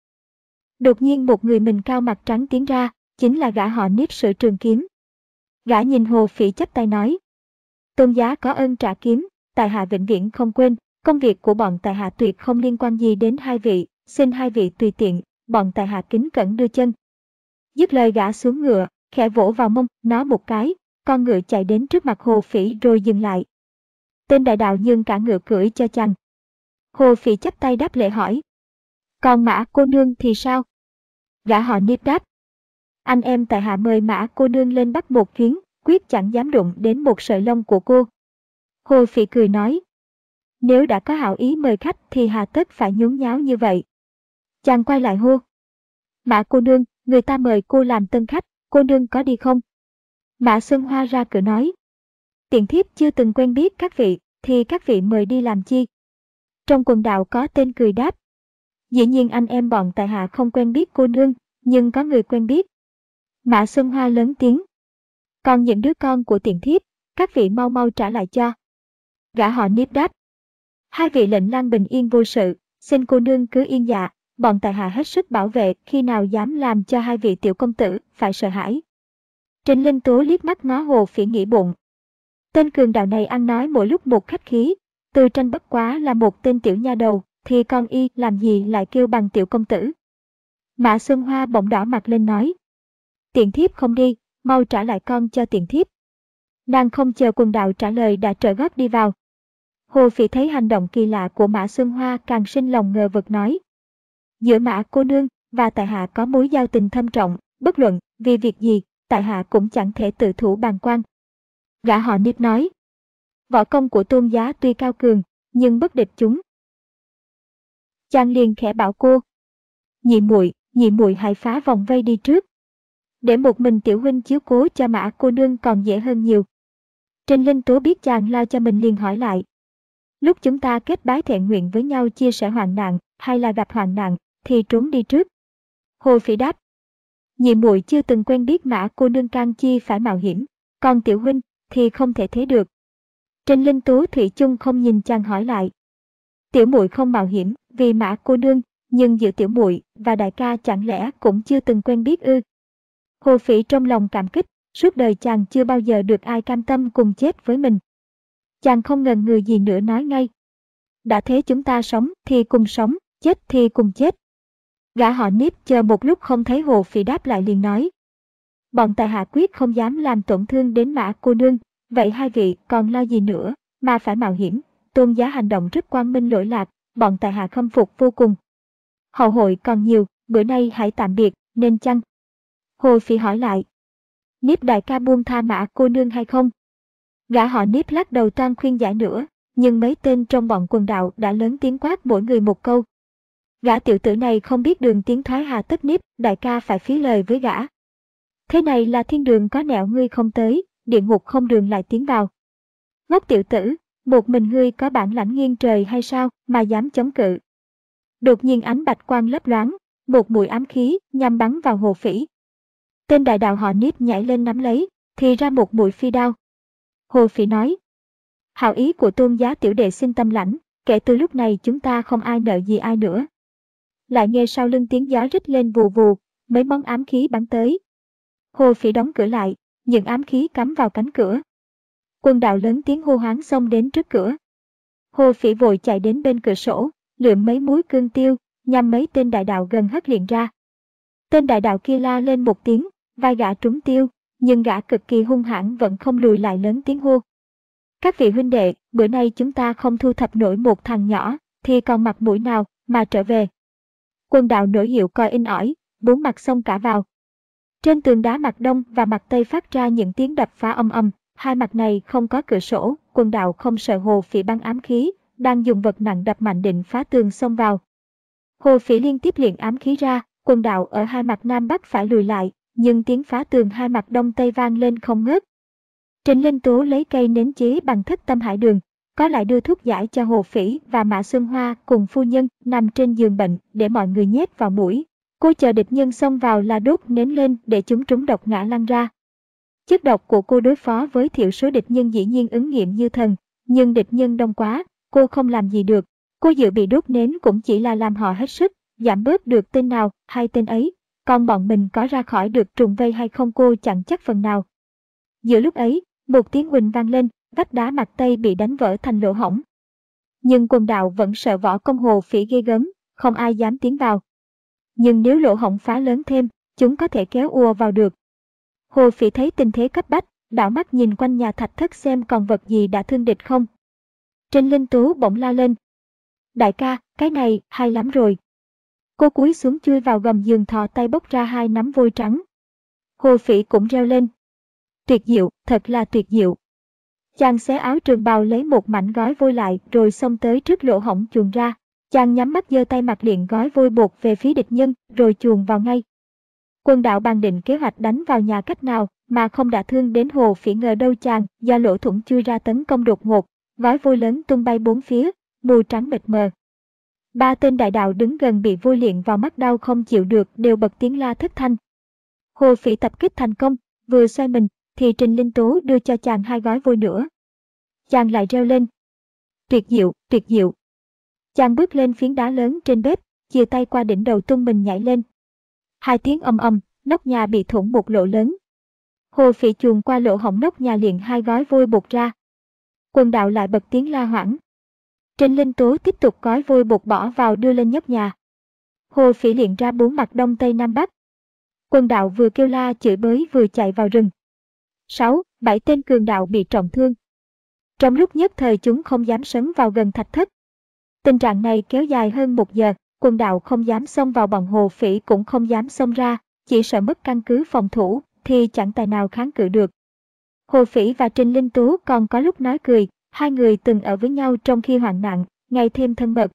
[SPEAKER 1] Đột nhiên một người mình cao mặt trắng tiến ra, chính là gã họ Niếp Sử Trường Kiếm. Gã nhìn Hồ Phỉ chắp tay nói. Tôn giá có ơn trả kiếm, tại hạ vĩnh viễn không quên, công việc của bọn tại hạ tuyệt không liên quan gì đến hai vị, xin hai vị tùy tiện, bọn tại hạ kính cẩn đưa chân. Dứt lời gã xuống ngựa, khẽ vỗ vào mông, nó một cái, con ngựa chạy đến trước mặt Hồ Phỉ rồi dừng lại. Tên đại đạo nhường cả ngựa cưỡi cho chàng. Hồ Phỉ chắp tay đáp lễ hỏi. Còn Mã cô nương thì sao? Gã họ Niếp đáp. Anh em tại hạ mời Mã cô nương lên bắt một chuyến, quyết chẳng dám đụng đến một sợi lông của cô. Hồ Phỉ cười nói. Nếu đã có hảo ý mời khách thì hà tất phải nhún nháo như vậy. Chàng quay lại hô. Mã cô nương, người ta mời cô làm tân khách, cô nương có đi không? Mã Xuân Hoa ra cửa nói. Tiện thiếp chưa từng quen biết các vị, thì các vị mời đi làm chi? Trong quần đạo có tên cười đáp. Dĩ nhiên anh em bọn tại hạ không quen biết cô nương, nhưng có người quen biết. Mã Xuân Hoa lớn tiếng. Còn những đứa con của tiện thiếp, các vị mau mau trả lại cho. Gã họ Niếp đáp. Hai vị lệnh lang bình yên vô sự, xin cô nương cứ yên dạ, bọn tại hạ hết sức bảo vệ, khi nào dám làm cho hai vị tiểu công tử phải sợ hãi. Trịnh Linh Tố liếc mắt ngó Hồ Phỉ nghĩ bụng. Tên cường đạo này ăn nói mỗi lúc một khách khí, Từ Tranh bất quá là một tên tiểu nha đầu, thì con y làm gì lại kêu bằng tiểu công tử. Mã Xuân Hoa bỗng đỏ mặt lên nói. Tiện thiếp không đi, mau trả lại con cho tiện thiếp. Nàng không chờ quần đạo trả lời đã trở gót đi vào. Hồ Phỉ thấy hành động kỳ lạ của Mã Xuân Hoa càng sinh lòng ngờ vực nói. Giữa Mã cô nương và tại hạ có mối giao tình thâm trọng, bất luận vì việc gì, tại hạ cũng chẳng thể tự thủ bàng quan. Gã họ Niếp nói. Võ công của Tôn giá tuy cao cường, nhưng bất địch chúng. Chàng liền khẽ bảo cô. Nhị muội, nhị muội hãy phá vòng vây đi trước. Để một mình tiểu huynh chiếu cố cho Mã cô nương còn dễ hơn nhiều. Trịnh Linh Tố biết chàng lo cho mình liền hỏi lại. Lúc chúng ta kết bái thệ nguyện với nhau chia sẻ hoạn nạn, hay là gặp hoạn nạn, thì trốn đi trước. Hồ Phỉ đáp. Nhị muội chưa từng quen biết Mã cô nương can chi phải mạo hiểm, còn tiểu huynh thì không thể thế được. Trịnh Linh Tố thủy chung không nhìn chàng hỏi lại. Tiểu muội không mạo hiểm vì Mã cô nương, nhưng giữa tiểu muội và đại ca chẳng lẽ cũng chưa từng quen biết ư? Hồ Phỉ trong lòng cảm kích, suốt đời chàng chưa bao giờ được ai cam tâm cùng chết với mình. Chàng không ngần ngừ gì nữa nói ngay. Đã thế chúng ta sống thì cùng sống, chết thì cùng chết. Gã họ Niếp chờ một lúc không thấy Hồ Phỉ đáp lại liền nói. Bọn tại hạ quyết không dám làm tổn thương đến Mã cô nương, vậy hai vị còn lo gì nữa, mà phải mạo hiểm. Tôn giá hành động rất quang minh lỗi lạc, bọn tại hạ khâm phục vô cùng. Hậu hội còn nhiều, bữa nay hãy tạm biệt, nên chăng? Hồ Phỉ hỏi lại. Niếp đại ca buông tha Mã cô nương hay không? Gã họ Niếp lắc đầu toan khuyên giải nữa, nhưng mấy tên trong bọn quần đạo đã lớn tiếng quát mỗi người một câu. Gã tiểu tử này không biết đường tiến thoái hà tất Niếp đại ca phải phí lời với gã. Thế này là thiên đường có nẻo ngươi không tới, địa ngục không đường lại tiến vào. Ngốc tiểu tử, một mình ngươi có bản lãnh nghiêng trời hay sao mà dám chống cự? Đột nhiên ánh bạch quang lấp loáng, một mũi ám khí nhằm bắn vào Hồ Phỉ. Tên đại đạo họ Niếp nhảy lên nắm lấy, thì ra một mũi phi đao. Hồ Phỉ nói. Hảo ý của tôn giá tiểu đệ xin tâm lãnh, kể từ lúc này chúng ta không ai nợ gì ai nữa. Lại nghe sau lưng tiếng gió rít lên vù vù, mấy món ám khí bắn tới. Hồ Phỉ đóng cửa lại, những ám khí cắm vào cánh cửa. Quân đạo lớn tiếng hô hoáng xông đến trước cửa. Hồ Phỉ vội chạy đến bên cửa sổ, lượm mấy múi cương tiêu, nhằm mấy tên đại đạo gần hất liền ra. Tên đại đạo kia la lên một tiếng, vai gã trúng tiêu, nhưng gã cực kỳ hung hãn vẫn không lùi lại lớn tiếng hô. Các vị huynh đệ, bữa nay chúng ta không thu thập nổi một thằng nhỏ, thì còn mặt mũi nào mà trở về. Quân đạo nổi hiệu coi in ỏi, bốn mặt xông cả vào. Trên tường đá mặt đông và mặt tây phát ra những tiếng đập phá âm âm, hai mặt này không có cửa sổ, quân đạo không sợ Hồ Phỉ bắn ám khí, đang dùng vật nặng đập mạnh định phá tường xông vào. Hồ Phỉ liên tiếp liền ám khí ra, quân đạo ở hai mặt nam bắc phải lùi lại, nhưng tiếng phá tường hai mặt đông tây vang lên không ngớt. Trịnh Linh Tố lấy cây nến chế bằng thất tâm hải đường, có lại đưa thuốc giải cho Hồ Phỉ và Mã Xuân Hoa cùng phu nhân nằm trên giường bệnh để mọi người nhét vào mũi. Cô chờ địch nhân xông vào là đốt nến lên để chúng trúng độc ngã lăn ra. Chất độc của cô đối phó với thiểu số địch nhân dĩ nhiên ứng nghiệm như thần, nhưng địch nhân đông quá, cô không làm gì được. Cô dự bị đốt nến cũng chỉ là làm họ hết sức, giảm bớt được tên nào hay tên ấy, còn bọn mình có ra khỏi được trùng vây hay không cô chẳng chắc phần nào. Giữa lúc ấy, một tiếng huỳnh vang lên, vách đá mặt tây bị đánh vỡ thành lỗ hổng. Nhưng quân đạo vẫn sợ võ công Hồ Phỉ ghê gớm, không ai dám tiến vào. Nhưng nếu lỗ hổng phá lớn thêm, chúng có thể kéo ùa vào được. Hồ Phỉ thấy tình thế cấp bách, đảo mắt nhìn quanh nhà thạch thất xem còn vật gì đã thương địch không. Trịnh Linh Tú bỗng la lên. Đại ca, cái này, hay lắm rồi. Cô cúi xuống chui vào gầm giường thò tay bốc ra hai nắm vôi trắng. Hồ Phỉ cũng reo lên. Tuyệt diệu, thật là tuyệt diệu. Chàng xé áo trường bào lấy một mảnh gói vôi lại rồi xông tới trước lỗ hổng chuồn ra. Chàng nhắm mắt giơ tay mặc liền gói vôi bột về phía địch nhân rồi chuồn vào ngay. Quân Đạo bàn định kế hoạch đánh vào nhà cách nào mà không đả thương đến Hồ Phỉ, ngờ đâu chàng do lỗ thủng chui ra tấn công đột ngột, gói vôi lớn tung bay bốn phía, mù trắng mịt mờ. Ba tên đại đạo đứng gần bị vôi liệng vào mắt đau không chịu được đều bật tiếng la thất thanh. Hồ Phỉ tập kích thành công, vừa xoay mình thì Trình Linh Tố đưa cho chàng hai gói vôi nữa. Chàng lại reo lên. Tuyệt diệu, tuyệt diệu. Chàng bước lên phiến đá lớn trên bếp, chìa tay qua đỉnh đầu tung mình nhảy lên. Hai tiếng ầm ầm, nóc nhà bị thủng một lỗ lớn. Hồ Phỉ chuồn qua lỗ hổng nóc nhà liền hai gói vôi bột ra. Quân Đạo lại bật tiếng la hoảng. Trình Linh Tố tiếp tục gói vôi bột bỏ vào đưa lên nóc nhà. Hồ Phỉ liền ra bốn mặt đông tây nam bắc. Quân Đạo vừa kêu la chửi bới vừa chạy vào rừng. Sáu, bảy tên cường đạo bị trọng thương. Trong lúc nhất thời chúng không dám sấn vào gần thạch thất. Tình trạng này kéo dài hơn một giờ, Quân Đạo không dám xông vào, bọn Hồ Phỉ cũng không dám xông ra, chỉ sợ mất căn cứ phòng thủ thì chẳng tài nào kháng cự được. Hồ Phỉ và Trình Linh Tố còn có lúc nói cười, hai người từng ở với nhau trong khi hoạn nạn, ngày thêm thân mật.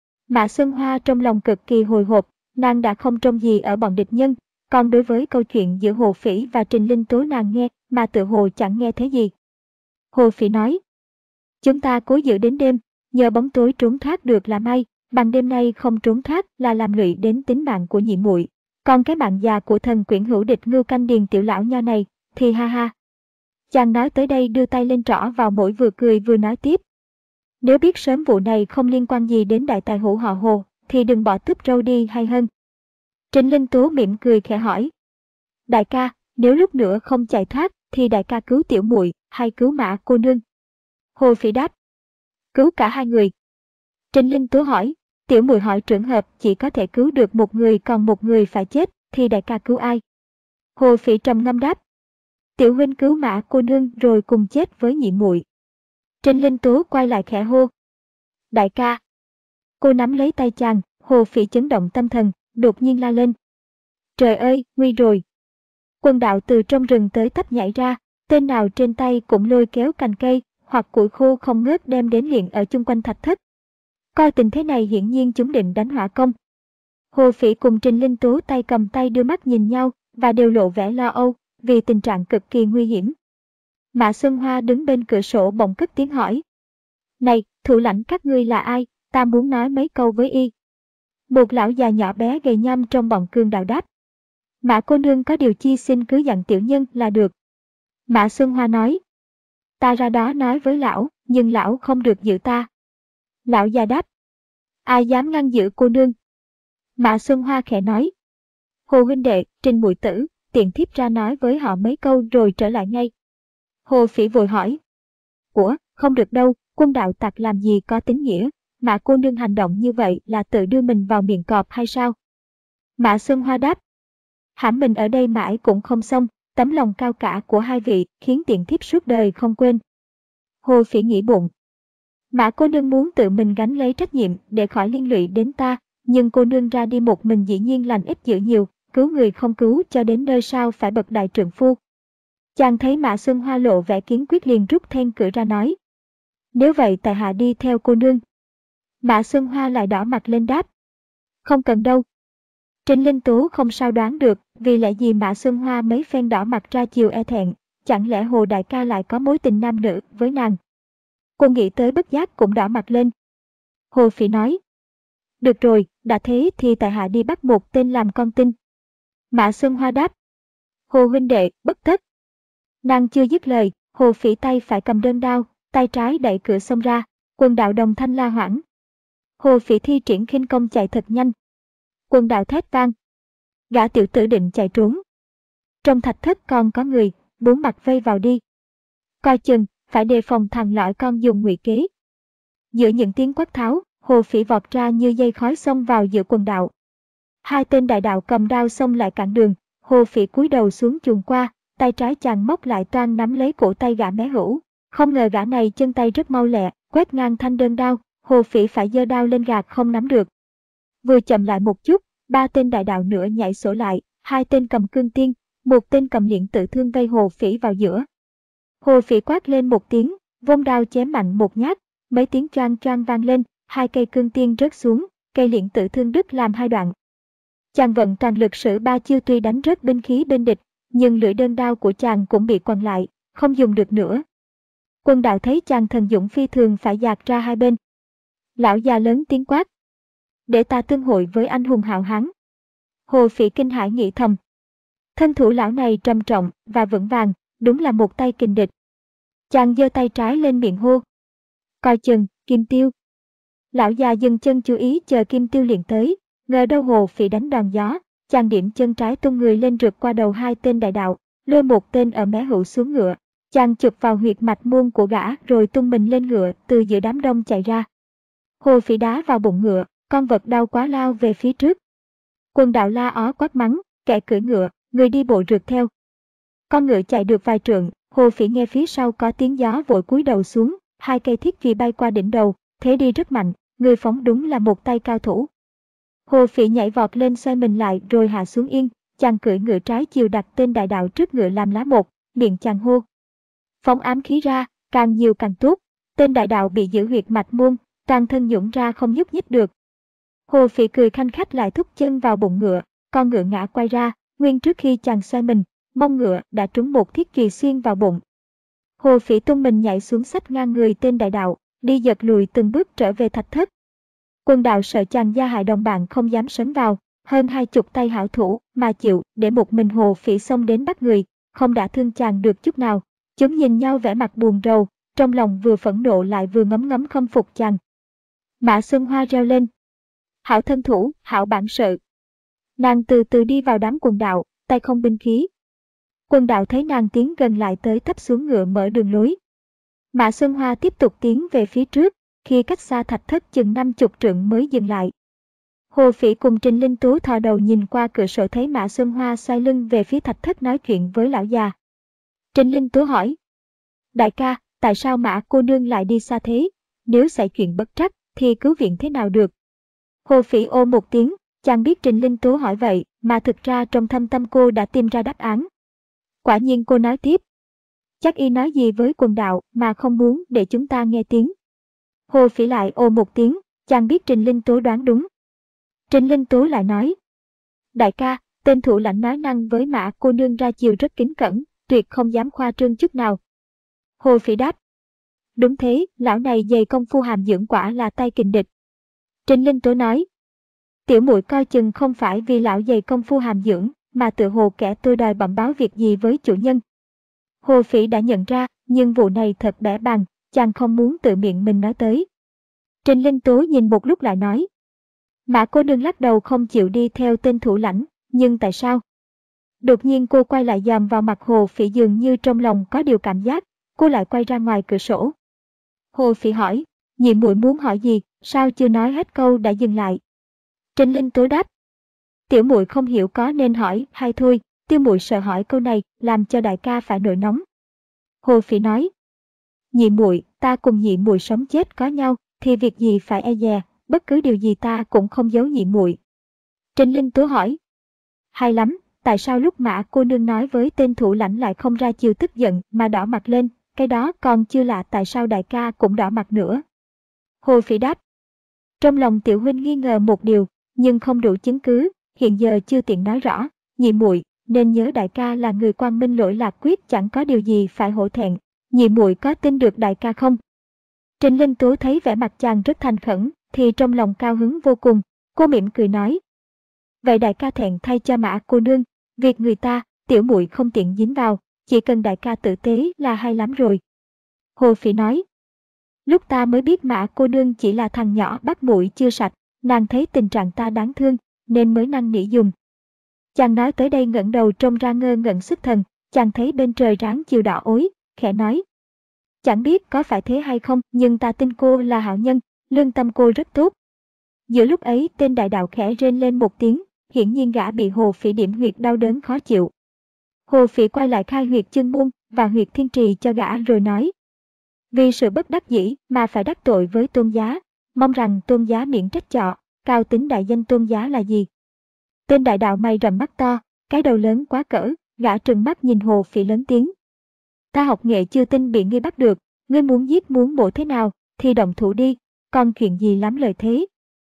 [SPEAKER 1] Mã Xuân Hoa trong lòng cực kỳ hồi hộp, nàng đã không trông gì ở bọn địch nhân, còn đối với câu chuyện giữa Hồ Phỉ và Trình Linh Tố nàng nghe mà tự hồ chẳng nghe thấy gì. Hồ Phỉ nói, chúng ta cố giữ đến đêm, nhờ bóng tối trốn thoát được là may, bằng đêm nay không trốn thoát là làm lụy đến tính mạng của nhị muội. Còn cái mạng già của thần quyển hữu địch Ngưu Canh Điền tiểu lão nho này thì ha ha. Chàng nói tới đây đưa tay lên trỏ vào mũi, vừa cười vừa nói tiếp. Nếu biết sớm vụ này không liên quan gì đến đại tài hữu họ Hồ thì đừng bỏ túp râu đi hay hơn. Trình Linh Tố mỉm cười khẽ hỏi. Đại ca, nếu lúc nữa không chạy thoát thì đại ca cứu tiểu muội hay cứu Mã cô nương? Hồ Phỉ đáp. Cứu cả hai người. Trình Linh Tố hỏi. Tiểu muội hỏi trường hợp chỉ có thể cứu được một người, còn một người phải chết thì đại ca cứu ai? Hồ Phỉ trầm ngâm đáp. Tiểu huynh cứu Mã cô nương rồi cùng chết với nhị muội. Trình Linh Tố quay lại khẽ hô. Đại ca. Cô nắm lấy tay chàng, Hồ Phỉ chấn động tâm thần, đột nhiên la lên. Trời ơi, nguy rồi. Quân Đạo từ trong rừng tới tấp nhảy ra, tên nào trên tay cũng lôi kéo cành cây hoặc củi khô không ngớt đem đến liền ở chung quanh thạch thất. Coi tình thế này hiển nhiên chúng định đánh hỏa công. Hồ Phỉ cùng Trình Linh Tố tay cầm tay đưa mắt nhìn nhau và đều lộ vẻ lo âu vì tình trạng cực kỳ nguy hiểm. Mã Xuân Hoa đứng bên cửa sổ bỗng cất tiếng hỏi. Này, thủ lãnh các ngươi là ai? Ta muốn nói mấy câu với y. Một lão già nhỏ bé gầy nhăm trong bọn cường đạo đáp. Mã cô nương có điều chi xin cứ dặn tiểu nhân là được. Mã Xuân Hoa nói. Ta ra đó nói với lão, nhưng lão không được giữ ta. Lão già đáp. Ai dám ngăn giữ cô nương? Mã Xuân Hoa khẽ nói. Hồ huynh đệ, Trình muội tử, tiện thiếp ra nói với họ mấy câu rồi trở lại ngay. Hồ Phỉ vội hỏi. Ủa, không được đâu, quân đạo tặc làm gì có tín nghĩa, Mã cô nương hành động như vậy là tự đưa mình vào miệng cọp hay sao? Mã Xuân Hoa đáp. Hãm mình ở đây mãi cũng không xong, tấm lòng cao cả của hai vị khiến tiện thiếp suốt đời không quên. Hồ Phỉ nghĩ bụng. Mã cô nương muốn tự mình gánh lấy trách nhiệm để khỏi liên lụy đến ta, nhưng cô nương ra đi một mình dĩ nhiên lành ít dữ nhiều, cứu người không cứu cho đến nơi sao phải bậc đại trượng phu. Chàng thấy Mã Xuân Hoa lộ vẻ kiên quyết liền rút then cửa ra nói. Nếu vậy tại hạ đi theo cô nương. Mã Xuân Hoa lại đỏ mặt lên đáp. Không cần đâu. Trình Linh Tố không sao đoán được vì lẽ gì Mã Xuân Hoa mấy phen đỏ mặt ra chiều e thẹn, chẳng lẽ Hồ đại ca lại có mối tình nam nữ với nàng. Cô nghĩ tới bất giác cũng đỏ mặt lên. Hồ Phỉ nói. Được rồi, đã thế thì tại hạ đi bắt một tên làm con tin. Mã Xuân Hoa đáp. Hồ huynh đệ, bất tất. Nàng chưa dứt lời, Hồ Phỉ tay phải cầm đơn đao, tay trái đẩy cửa xông ra, Quân Đạo đồng thanh la hoảng. Hồ Phỉ thi triển khinh công chạy thật nhanh. Quân Đạo thét vang. Gã tiểu tử định chạy trốn. Trong thạch thất còn có người, bốn mặt vây vào đi. Coi chừng, phải đề phòng thằng lõi con dùng ngụy kế. Giữa những tiếng quát tháo, Hồ Phỉ vọt ra như dây khói xông vào giữa Quân Đạo. Hai tên đại đạo cầm đao xông lại cản đường, Hồ Phỉ cúi đầu xuống chuồn qua, tay trái chàng móc lại toan nắm lấy cổ tay gã mé hữu. Không ngờ gã này chân tay rất mau lẹ, quét ngang thanh đơn đao, Hồ Phỉ phải giơ đao lên gạt không nắm được. Vừa chậm lại một chút, ba tên đại đạo nữa nhảy sổ lại, hai tên cầm cương tiên, một tên cầm liễn tự thương vây Hồ Phỉ vào giữa. Hồ Phỉ quát lên một tiếng, vung đao chém mạnh một nhát, mấy tiếng choang choang vang lên, hai cây cương tiên rớt xuống, cây liễn tự thương đứt làm hai đoạn. Chàng vận toàn lực sử ba chiêu tuy đánh rớt binh khí bên địch, nhưng lưỡi đơn đao của chàng cũng bị quằn lại, không dùng được nữa. Quân đạo thấy chàng thần dũng phi thường phải dạt ra hai bên. Lão già lớn tiếng quát: để ta tương hội với anh hùng hào hán. Hồ Phỉ kinh hãi nghĩ thầm, thân thủ lão này trầm trọng và vững vàng, đúng là một tay kình địch. Chàng giơ tay trái lên miệng hô: coi chừng, Kim Tiêu. Lão già dừng chân chú ý chờ Kim Tiêu liền tới, ngờ đâu Hồ Phỉ đánh đòn gió, chàng điểm chân trái tung người lên rượt qua đầu hai tên đại đạo, lôi một tên ở mé hữu xuống ngựa. Chàng chụp vào huyệt mạch môn của gã rồi tung mình lên ngựa từ giữa đám đông chạy ra. Hồ Phỉ đá vào bụng ngựa, con vật đau quá lao về phía trước. Quân đạo la ó quát mắng, kẻ cưỡi ngựa, người đi bộ rượt theo. Con ngựa chạy được vài trượng, Hồ Phỉ nghe phía sau có tiếng gió vội cúi đầu xuống, hai cây thiết chùy bay qua đỉnh đầu, thế đi rất mạnh, người phóng đúng là một tay cao thủ. Hồ Phỉ nhảy vọt lên xoay mình lại rồi hạ xuống yên, chàng cưỡi ngựa trái chiều đặt tên đại đạo trước ngựa làm lá một, miệng chàng hô: phóng ám khí ra, càng nhiều càng tốt. Tên đại đạo bị giữ huyệt mạch môn, toàn thân nhũn ra không nhúc nhích được. Hồ Phỉ cười khanh khách lại thúc chân vào bụng ngựa, con ngựa ngã quay ra, nguyên trước khi chàng xoay mình, mông ngựa đã trúng một thiết chùy xuyên vào bụng. Hồ Phỉ tung mình nhảy xuống xách ngang người tên đại đạo, đi giật lùi từng bước trở về thạch thất. Quân đạo sợ chàng gia hại đồng bạn không dám sấn vào, hơn hai chục tay hảo thủ mà chịu để một mình Hồ Phỉ xông đến bắt người, không đã thương chàng được chút nào. Chúng nhìn nhau vẻ mặt buồn rầu, trong lòng vừa phẫn nộ lại vừa ngấm ngấm khâm phục chàng. Mã Xuân Hoa reo lên: hảo thân thủ, hảo bản sự. Nàng từ từ đi vào đám quần đạo, tay không binh khí. Quần đạo thấy nàng tiến gần lại tới thấp xuống ngựa mở đường lối. Mã Xuân Hoa tiếp tục tiến về phía trước, khi cách xa thạch thất chừng năm chục trượng mới dừng lại. Hồ Phỉ cùng Trình Linh Tú thò đầu nhìn qua cửa sổ thấy Mã Xuân Hoa xoay lưng về phía thạch thất nói chuyện với lão già. Trình Linh Tú hỏi: đại ca, tại sao Mã cô nương lại đi xa thế? Nếu xảy chuyện bất trắc, thì cứu viện thế nào được? Hồ Phỉ ô một tiếng, chàng biết Trình Linh Tú hỏi vậy, mà thực ra trong thâm tâm cô đã tìm ra đáp án. Quả nhiên cô nói tiếp: chắc y nói gì với quần đạo mà không muốn để chúng ta nghe tiếng. Hồ Phỉ lại ô một tiếng, chàng biết Trình Linh Tú đoán đúng. Trình Linh Tú lại nói: đại ca, tên thủ lãnh nói năng với Mã cô nương ra chiều rất kính cẩn, tuyệt không dám khoa trương chút nào. Hồ Phỉ đáp: đúng thế, lão này dày công phu hàm dưỡng quả là tay kình địch. Trình Linh Tú nói: tiểu muội coi chừng không phải vì lão dày công phu hàm dưỡng, mà tự hồ kẻ tôi đòi bẩm báo việc gì với chủ nhân. Hồ Phỉ đã nhận ra, nhưng vụ này thật bẽ bàng, chàng không muốn tự miệng mình nói tới. Trình Linh Tú nhìn một lúc lại nói: Mã cô nương lắc đầu không chịu đi theo tên thủ lãnh, nhưng tại sao? Đột nhiên cô quay lại dòm vào mặt Hồ Phỉ, dường như trong lòng có điều cảm giác, cô lại quay ra ngoài cửa sổ. Hồ Phỉ hỏi: nhị muội muốn hỏi gì, sao chưa nói hết câu đã dừng lại? Trình Linh Tú đáp: tiểu muội không hiểu có nên hỏi hay thôi, tiêu muội sợ hỏi câu này làm cho đại ca phải nổi nóng. Hồ Phỉ nói: nhị muội, ta cùng nhị muội sống chết có nhau, thì việc gì phải e dè, bất cứ điều gì ta cũng không giấu nhị muội. Trình Linh Tú hỏi: hay lắm, tại sao lúc Mã cô nương nói với tên thủ lãnh lại không ra chiều tức giận mà đỏ mặt lên, cái đó còn chưa lạ, tại sao đại ca cũng đỏ mặt nữa? Hồ Phỉ đáp: trong lòng tiểu huynh nghi ngờ một điều, nhưng không đủ chứng cứ, hiện giờ chưa tiện nói rõ. Nhị muội nên nhớ đại ca là người quang minh lỗi lạc quyết, chẳng có điều gì phải hổ thẹn. Nhị muội có tin được đại ca không? Trình Linh Tú thấy vẻ mặt chàng rất thành khẩn, thì trong lòng cao hứng vô cùng. Cô mỉm cười nói: vậy đại ca thẹn thay cho Mã cô nương, việc người ta, tiểu muội không tiện dính vào, chỉ cần đại ca tử tế là hay lắm rồi. Hồ Phỉ nói: lúc ta mới biết Mã cô nương chỉ là thằng nhỏ bắt mũi chưa sạch, nàng thấy tình trạng ta đáng thương, nên mới năn nỉ dùng. Chàng nói tới đây ngẩng đầu trông ra ngơ ngẩn xuất thần, chàng thấy bên trời ráng chiều đỏ ối, khẽ nói: chẳng biết có phải thế hay không, nhưng ta tin cô là hảo nhân, lương tâm cô rất tốt. Giữa lúc ấy tên đại đạo khẽ rên lên một tiếng, hiển nhiên gã bị Hồ Phỉ điểm huyệt đau đớn khó chịu. Hồ Phỉ quay lại khai huyệt chân môn và huyệt thiên trì cho gã rồi nói: vì sự bất đắc dĩ mà phải đắc tội với tôn giá, mong rằng Tôn giá miễn trách chọ, cao tính đại danh Tôn giá là gì? Tên đại đạo mày rậm mắt to, cái đầu lớn quá cỡ, gã trừng mắt nhìn Hồ Phỉ lớn tiếng. Ta học nghệ chưa tin bị ngươi bắt được, ngươi muốn giết muốn mổ thế nào, thì động thủ đi, còn chuyện gì lắm lời thế.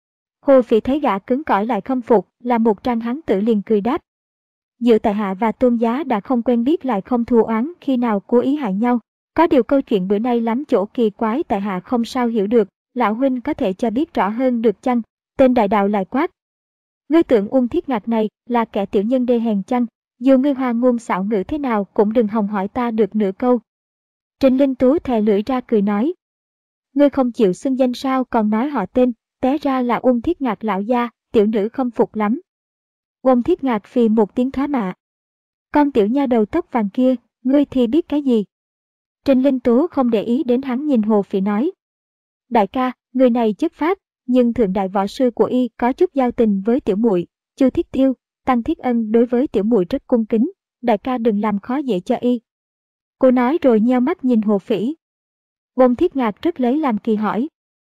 [SPEAKER 1] Hồ Phỉ thấy gã cứng cỏi lại không phục, là một trang hán tử liền cười đáp. Giữa tại hạ và Tôn giá đã không quen biết lại không thù oán khi nào cố ý hại nhau. Có điều câu chuyện bữa nay lắm chỗ kỳ quái tại hạ không sao hiểu được, lão huynh có thể cho biết rõ hơn được chăng? Tên đại đạo lại quát. Ngươi tưởng Uông Thiết Ngạc này là kẻ tiểu nhân đê hèn chăng? Dù ngươi hoa ngôn xảo ngữ thế nào cũng đừng hòng hỏi ta được nửa câu. Trịnh Linh Tú thè lưỡi ra cười nói. Ngươi không chịu xưng danh sao còn nói họ tên, té ra là Uông Thiết Ngạc lão gia, tiểu nữ không phục lắm. Uông Thiết Ngạc phì một tiếng thoá mạ. Con tiểu nha đầu tóc vàng kia, ngươi thì biết cái gì? Trịnh Linh Tú không để ý đến hắn nhìn Hồ Phỉ nói. Đại ca, người này chất phác, nhưng thượng đại võ sư của y có chút giao tình với tiểu muội, Chu Thiết Tiêu, Tăng Thiết Ân đối với tiểu muội rất cung kính, đại ca đừng làm khó dễ cho y. Cô nói rồi nheo mắt nhìn Hồ Phỉ. Uông Thiết Ngạc rất lấy làm kỳ hỏi.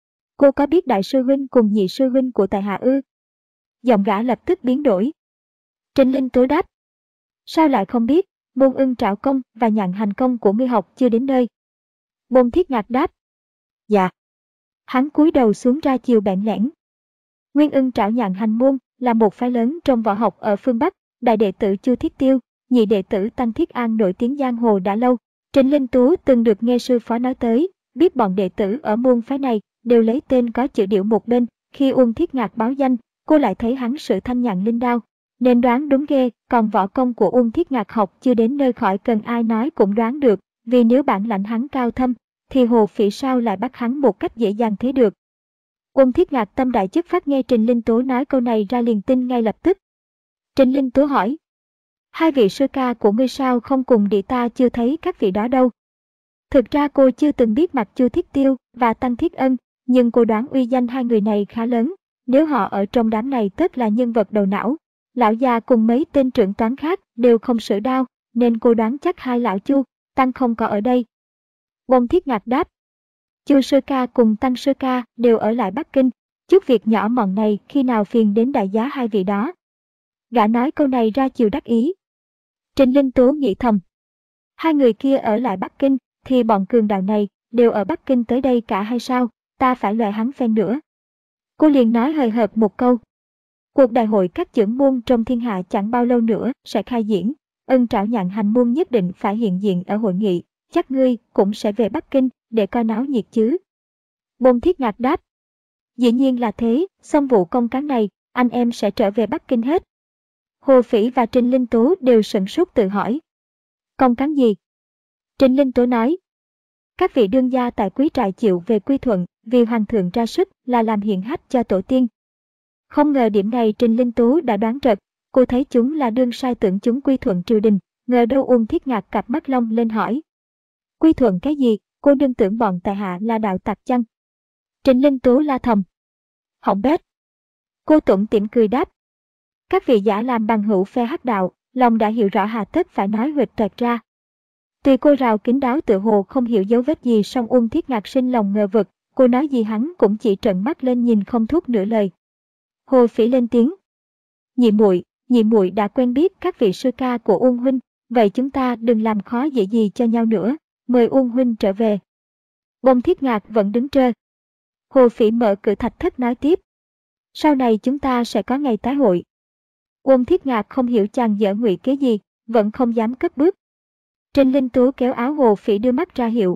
[SPEAKER 1] Cô có biết đại sư huynh cùng nhị sư huynh của tại hạ ư? Giọng gã lập tức biến đổi. Trịnh Linh Tú đáp. Sao lại không biết, môn ưng trảo công và nhạn hành công của ngươi học chưa đến nơi. Uông Thiết Ngạc đáp. Dạ. Hắn cúi đầu xuống ra chiều bẽn lẽn. Nguyên ưng trảo nhạn hành môn là một phái lớn trong võ học ở phương Bắc, đại đệ tử Chu Thiết Tiêu, nhị đệ tử Tăng Thiết An nổi tiếng giang hồ đã lâu. Trịnh Linh Tú từng được nghe sư phó nói tới, biết bọn đệ tử ở môn phái này đều lấy tên có chữ điệu một bên. Khi Uông Thiết Ngạc báo danh, cô lại thấy hắn sử thanh nhạn linh đao, nên đoán đúng ghê. Còn võ công của Uông Thiết Ngạc học chưa đến nơi khỏi cần ai nói cũng đoán được, vì nếu bản lãnh hắn cao thâm, thì Hồ Phỉ sao lại bắt hắn một cách dễ dàng thế được. Uông Thiết Ngạc tâm đại chức phát nghe Trịnh Linh Tú nói câu này ra liền tin ngay lập tức. Trịnh Linh Tú hỏi. Hai vị sư ca của ngươi sao không cùng đi, ta chưa thấy các vị đó đâu. Thực ra cô chưa từng biết mặt Chu Thiết Tiêu và Tăng Thiết Ân, nhưng cô đoán uy danh hai người này khá lớn, nếu họ ở trong đám này tất là nhân vật đầu não. Lão già cùng mấy tên trưởng toán khác đều không sử đao, nên cô đoán chắc hai lão Chu, Tăng không có ở đây. Uông Thiết Ngạc đáp. Chu sư ca cùng Tăng sư ca đều ở lại Bắc Kinh, chút việc nhỏ mọn này khi nào phiền đến đại giá hai vị đó. Gã nói câu này ra chiều đắc ý. Trịnh Linh Tú nghĩ thầm. Hai người kia ở lại Bắc Kinh, thì bọn cường đạo này đều ở Bắc Kinh tới đây cả hay sao, ta phải loại hắn phen nữa. Cô liền nói hời hợt một câu. Cuộc đại hội các chưởng môn trong thiên hạ chẳng bao lâu nữa sẽ khai diễn, ân trảo nhạn hành môn nhất định phải hiện diện ở hội nghị, chắc ngươi cũng sẽ về Bắc Kinh để coi náo nhiệt chứ. Uông Thiết Ngạc đáp. Dĩ nhiên là thế, xong vụ công cán này, anh em sẽ trở về Bắc Kinh hết. Hồ Phỉ và Trịnh Linh Tú đều sửng sốt tự hỏi. Công cán gì? Trịnh Linh Tú nói. Các vị đương gia tại quý trại chịu về quy thuận vì hoàng thượng ra sức là làm hiển hách cho tổ tiên. Không ngờ điểm này Trịnh Linh Tú đã đoán trật, cô thấy chúng là đương sai tưởng chúng quy thuận triều đình, ngờ đâu. Uông Thiết Ngạc cặp mắt long lên hỏi. Quy thuận cái gì, cô đương tưởng bọn tại hạ là đạo tặc chăng? Trịnh Linh Tú la thầm. Hỏng bét. Cô tủm tỉm cười đáp. Các vị giả làm bằng hữu phe hắc đạo, lòng đã hiểu rõ hà tất phải nói huỵch toẹt ra. Tuy cô rào kín đáo tự hồ không hiểu dấu vết gì, song Uông Thiết Ngạc sinh lòng ngờ vực, cô nói gì hắn cũng chỉ trợn mắt lên nhìn không thốt nửa lời. Hồ Phỉ lên tiếng. Nhị muội, nhị muội đã quen biết các vị sư ca của Uông huynh, vậy chúng ta đừng làm khó dễ gì cho nhau nữa, mời Uông huynh trở về. Uông Thiết Ngạc vẫn đứng trơ. Hồ Phỉ mở cửa thạch thất nói tiếp. Sau này chúng ta sẽ có ngày tái hội. Uông Thiết Ngạc không hiểu chàng dở ngụy kế gì, vẫn không dám cất bước. Trịnh Linh Tú kéo áo Hồ Phỉ đưa mắt ra hiệu.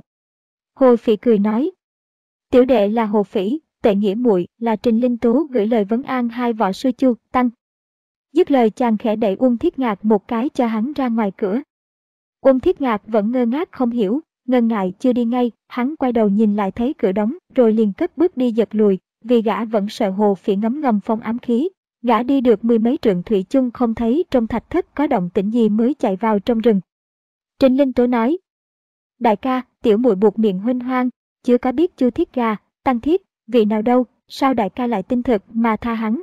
[SPEAKER 1] Hồ Phỉ cười nói. Tiểu đệ là Hồ Phỉ, tệ nghĩa muội là Trịnh Linh Tú gửi lời vấn an hai võ sư Chu, Tăng. Dứt lời chàng khẽ đẩy Uông Thiết Ngạc một cái cho hắn ra ngoài cửa. Uông Thiết Ngạc vẫn ngơ ngác không hiểu, ngần ngại chưa đi ngay, hắn quay đầu nhìn lại thấy cửa đóng rồi liền cất bước đi giật lùi, vì gã vẫn sợ Hồ Phỉ ngấm ngầm phong ám khí. Gã đi được mười mấy trượng thủy chung không thấy trong thạch thất có động tĩnh gì mới chạy vào trong rừng. Trịnh Linh Tú nói. Đại ca, tiểu muội buộc miệng huynh hoang, chưa có biết Chu Thiết gà, Tăng Thiết, vị nào đâu, sao đại ca lại tin thực mà tha hắn?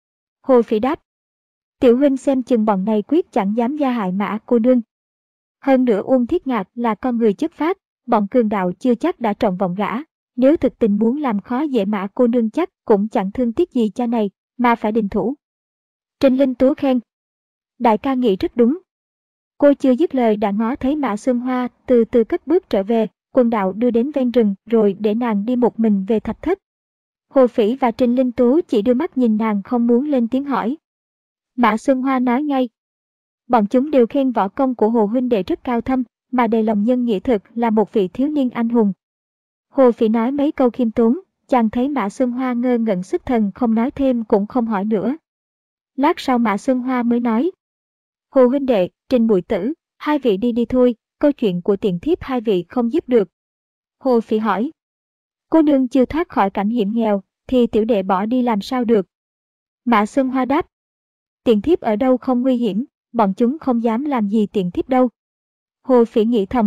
[SPEAKER 1] Hồ Phỉ đáp. Tiểu huynh xem chừng bọn này quyết chẳng dám gia hại mã cô nương. Hơn nữa Uông Thiết Ngạc là con người chất phác, bọn cường đạo chưa chắc đã trọng vọng gã, Nếu thực tình muốn làm khó dễ Mã cô nương chắc cũng chẳng thương tiếc gì cha này, mà phải đình thủ. Trình Linh Tố khen. Đại ca nghĩ rất đúng. Cô chưa dứt lời đã ngó thấy Mã Xuân Hoa từ từ cất bước trở về, Quân Đạo đưa đến ven rừng rồi để nàng đi một mình về thạch thất. Hồ Phỉ và Trình Linh Tố chỉ đưa mắt nhìn nàng không muốn lên tiếng hỏi. Mã Xuân Hoa nói ngay. Bọn chúng đều khen võ công của Hồ huynh đệ rất cao thâm, mà đầy lòng nhân nghĩa thực là một vị thiếu niên anh hùng. Hồ Phỉ nói mấy câu khiêm tốn, chàng thấy Mã Xuân Hoa ngơ ngẩn xuất thần không nói thêm cũng không hỏi nữa. Lát sau Mã Xuân Hoa mới nói. Hồ huynh đệ, Trình muội tử, hai vị đi đi thôi, câu chuyện của tiện thiếp hai vị không giúp được. Hồ Phỉ hỏi. Cô nương chưa thoát khỏi cảnh hiểm nghèo, thì tiểu đệ bỏ đi làm sao được? Mã Xuân Hoa đáp. Tiện thiếp ở đâu không nguy hiểm, bọn chúng không dám làm gì tiện thiếp đâu. Hồ Phỉ nghĩ thầm.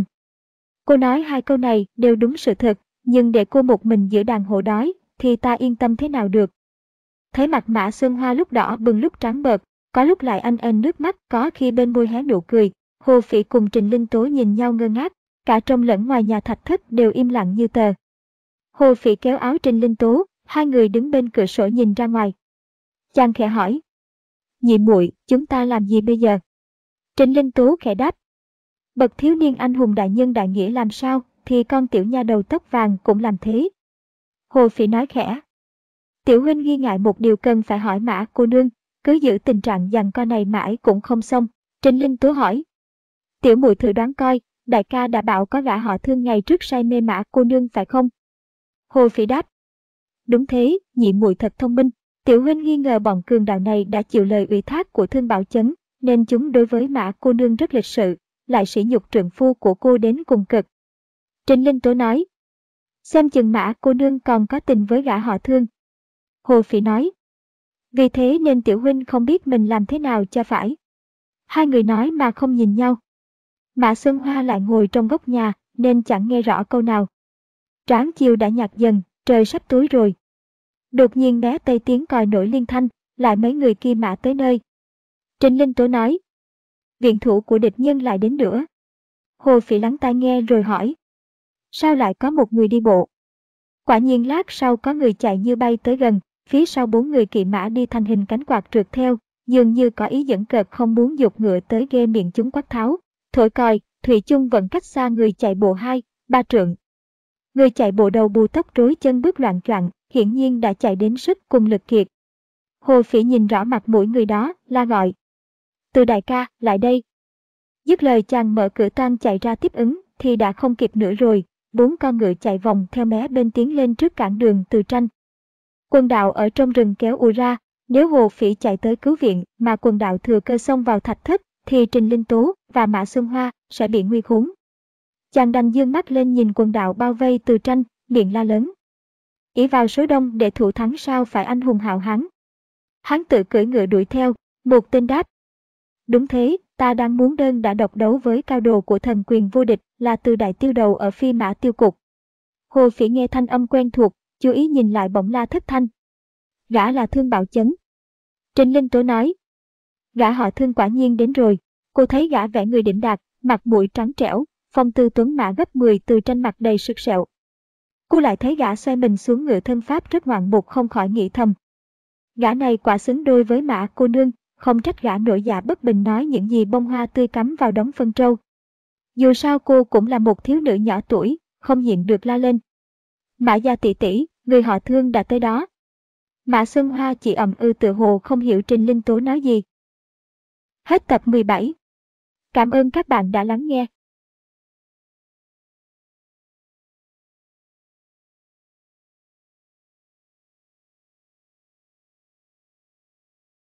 [SPEAKER 1] Cô nói hai câu này đều đúng sự thật, nhưng để cô một mình giữa đàn hổ đói, thì ta yên tâm thế nào được. Thấy mặt Mã Xuân Hoa lúc đỏ bừng lúc trắng bợt, có lúc lại anh ân nước mắt, có khi bên môi hé nụ cười. Hồ Phỉ cùng Trình Linh Tố nhìn nhau ngơ ngác, cả trong lẫn ngoài nhà thạch thất đều im lặng như tờ. Hồ Phỉ kéo áo Trình Linh Tố, hai người đứng bên cửa sổ nhìn ra ngoài. Chàng khẽ hỏi. Nhị muội, chúng ta làm gì bây giờ? Trình Linh Tố khẽ đáp. Bậc thiếu niên anh hùng đại nhân đại nghĩa làm sao, thì con tiểu nha đầu tóc vàng cũng làm thế. Hồ Phỉ nói khẽ. Tiểu huynh nghi ngại một điều cần phải hỏi Mã cô nương, cứ giữ tình trạng giằng co này mãi cũng không xong. Trình Linh Tố hỏi. Tiểu muội thử đoán coi, đại ca đã bảo có gã họ Thương ngày trước say mê Mã cô nương phải không? Hồ Phỉ đáp. Đúng thế, nhị muội thật thông minh. Tiểu huynh nghi ngờ bọn cường đạo này đã chịu lời ủy thác của Thương Bảo Chấn, nên chúng đối với Mã cô nương rất lịch sự, lại sỉ nhục trượng phu của cô đến cùng cực. Trình Linh Tố nói. Xem chừng Mã cô nương còn có tình với gã họ Thương. Hồ Phỉ nói. Vì thế nên tiểu huynh không biết mình làm thế nào cho phải. Hai người nói mà không nhìn nhau. Mã Xuân Hoa lại ngồi trong góc nhà, nên chẳng nghe rõ câu nào. Tráng chiều đã nhạt dần, trời sắp tối rồi. Đột nhiên bé Tây tiếng còi nổi liên thanh, lại mấy người kia mã tới nơi. Trình Linh Tố nói. Viện thủ của địch nhân lại đến nữa. Hồ Phỉ lắng tai nghe rồi hỏi. Sao lại có một người đi bộ? Quả nhiên lát sau có người chạy như bay tới gần, phía sau bốn người kỵ mã đi thành hình cánh quạt trượt theo, dường như có ý dẫn cợt không muốn giục ngựa tới ghê miệng chúng quát tháo. Thổi còi, thủy chung vẫn cách xa người chạy bộ hai, ba trượng. Người chạy bộ đầu bù tóc rối chân bước loạn choạng, hiển nhiên đã chạy đến sức cùng lực kiệt. Hồ Phỉ nhìn rõ mặt mũi người đó, la gọi. Từ đại ca, lại đây. Dứt lời chàng mở cửa toang chạy ra tiếp ứng, thì đã không kịp nữa rồi, bốn con ngựa chạy vòng theo mé bên tiến lên trước cản đường Từ Tranh. Quân Đạo ở trong rừng kéo ùa ra, nếu Hồ Phỉ chạy tới cứu viện mà Quân Đạo thừa cơ xông vào thạch thất, thì Trình Linh Tố và Mã Xuân Hoa sẽ bị nguy khốn. Chàng đành dương mắt lên nhìn Quân Đạo bao vây Từ Tranh, miệng la lớn. Ỷ vào số đông để thủ thắng sao phải anh hùng hào hán. Hắn tự cưỡi ngựa đuổi theo, một tên đáp. Đúng thế, ta đang muốn đơn đã độc đấu với cao đồ của thần quyền vô địch là Từ đại tiêu đầu ở Phi Mã Tiêu Cục. Hồ Phỉ nghe thanh âm quen thuộc, chú ý nhìn lại bỗng la thất thanh. Gã là Thương Bảo Chấn. Trình Linh Tố nói. Gã họ Thương quả nhiên đến rồi. Cô thấy gã vẻ người đỉnh đạt, mặt mũi trắng trẻo, phong tư tuấn mã gấp mười, Từ Tranh mặt đầy sực sẹo. Cô lại thấy gã xoay mình xuống ngựa thân pháp rất ngoạn mục, không khỏi nghĩ thầm. Gã này quả xứng đôi với Mã cô nương, không trách gã nổi dạ bất bình nói những gì bông hoa tươi cắm vào đống phân trâu. Dù sao cô cũng là một thiếu nữ nhỏ tuổi, không nhịn được la lên. Mã gia tỷ tỷ, người họ Thương đã tới đó. Mã Xuân Hoa chỉ ậm ư tự hồ không hiểu Trình Linh Tố nói gì. Hết tập mười bảy. Cảm ơn các bạn đã lắng nghe.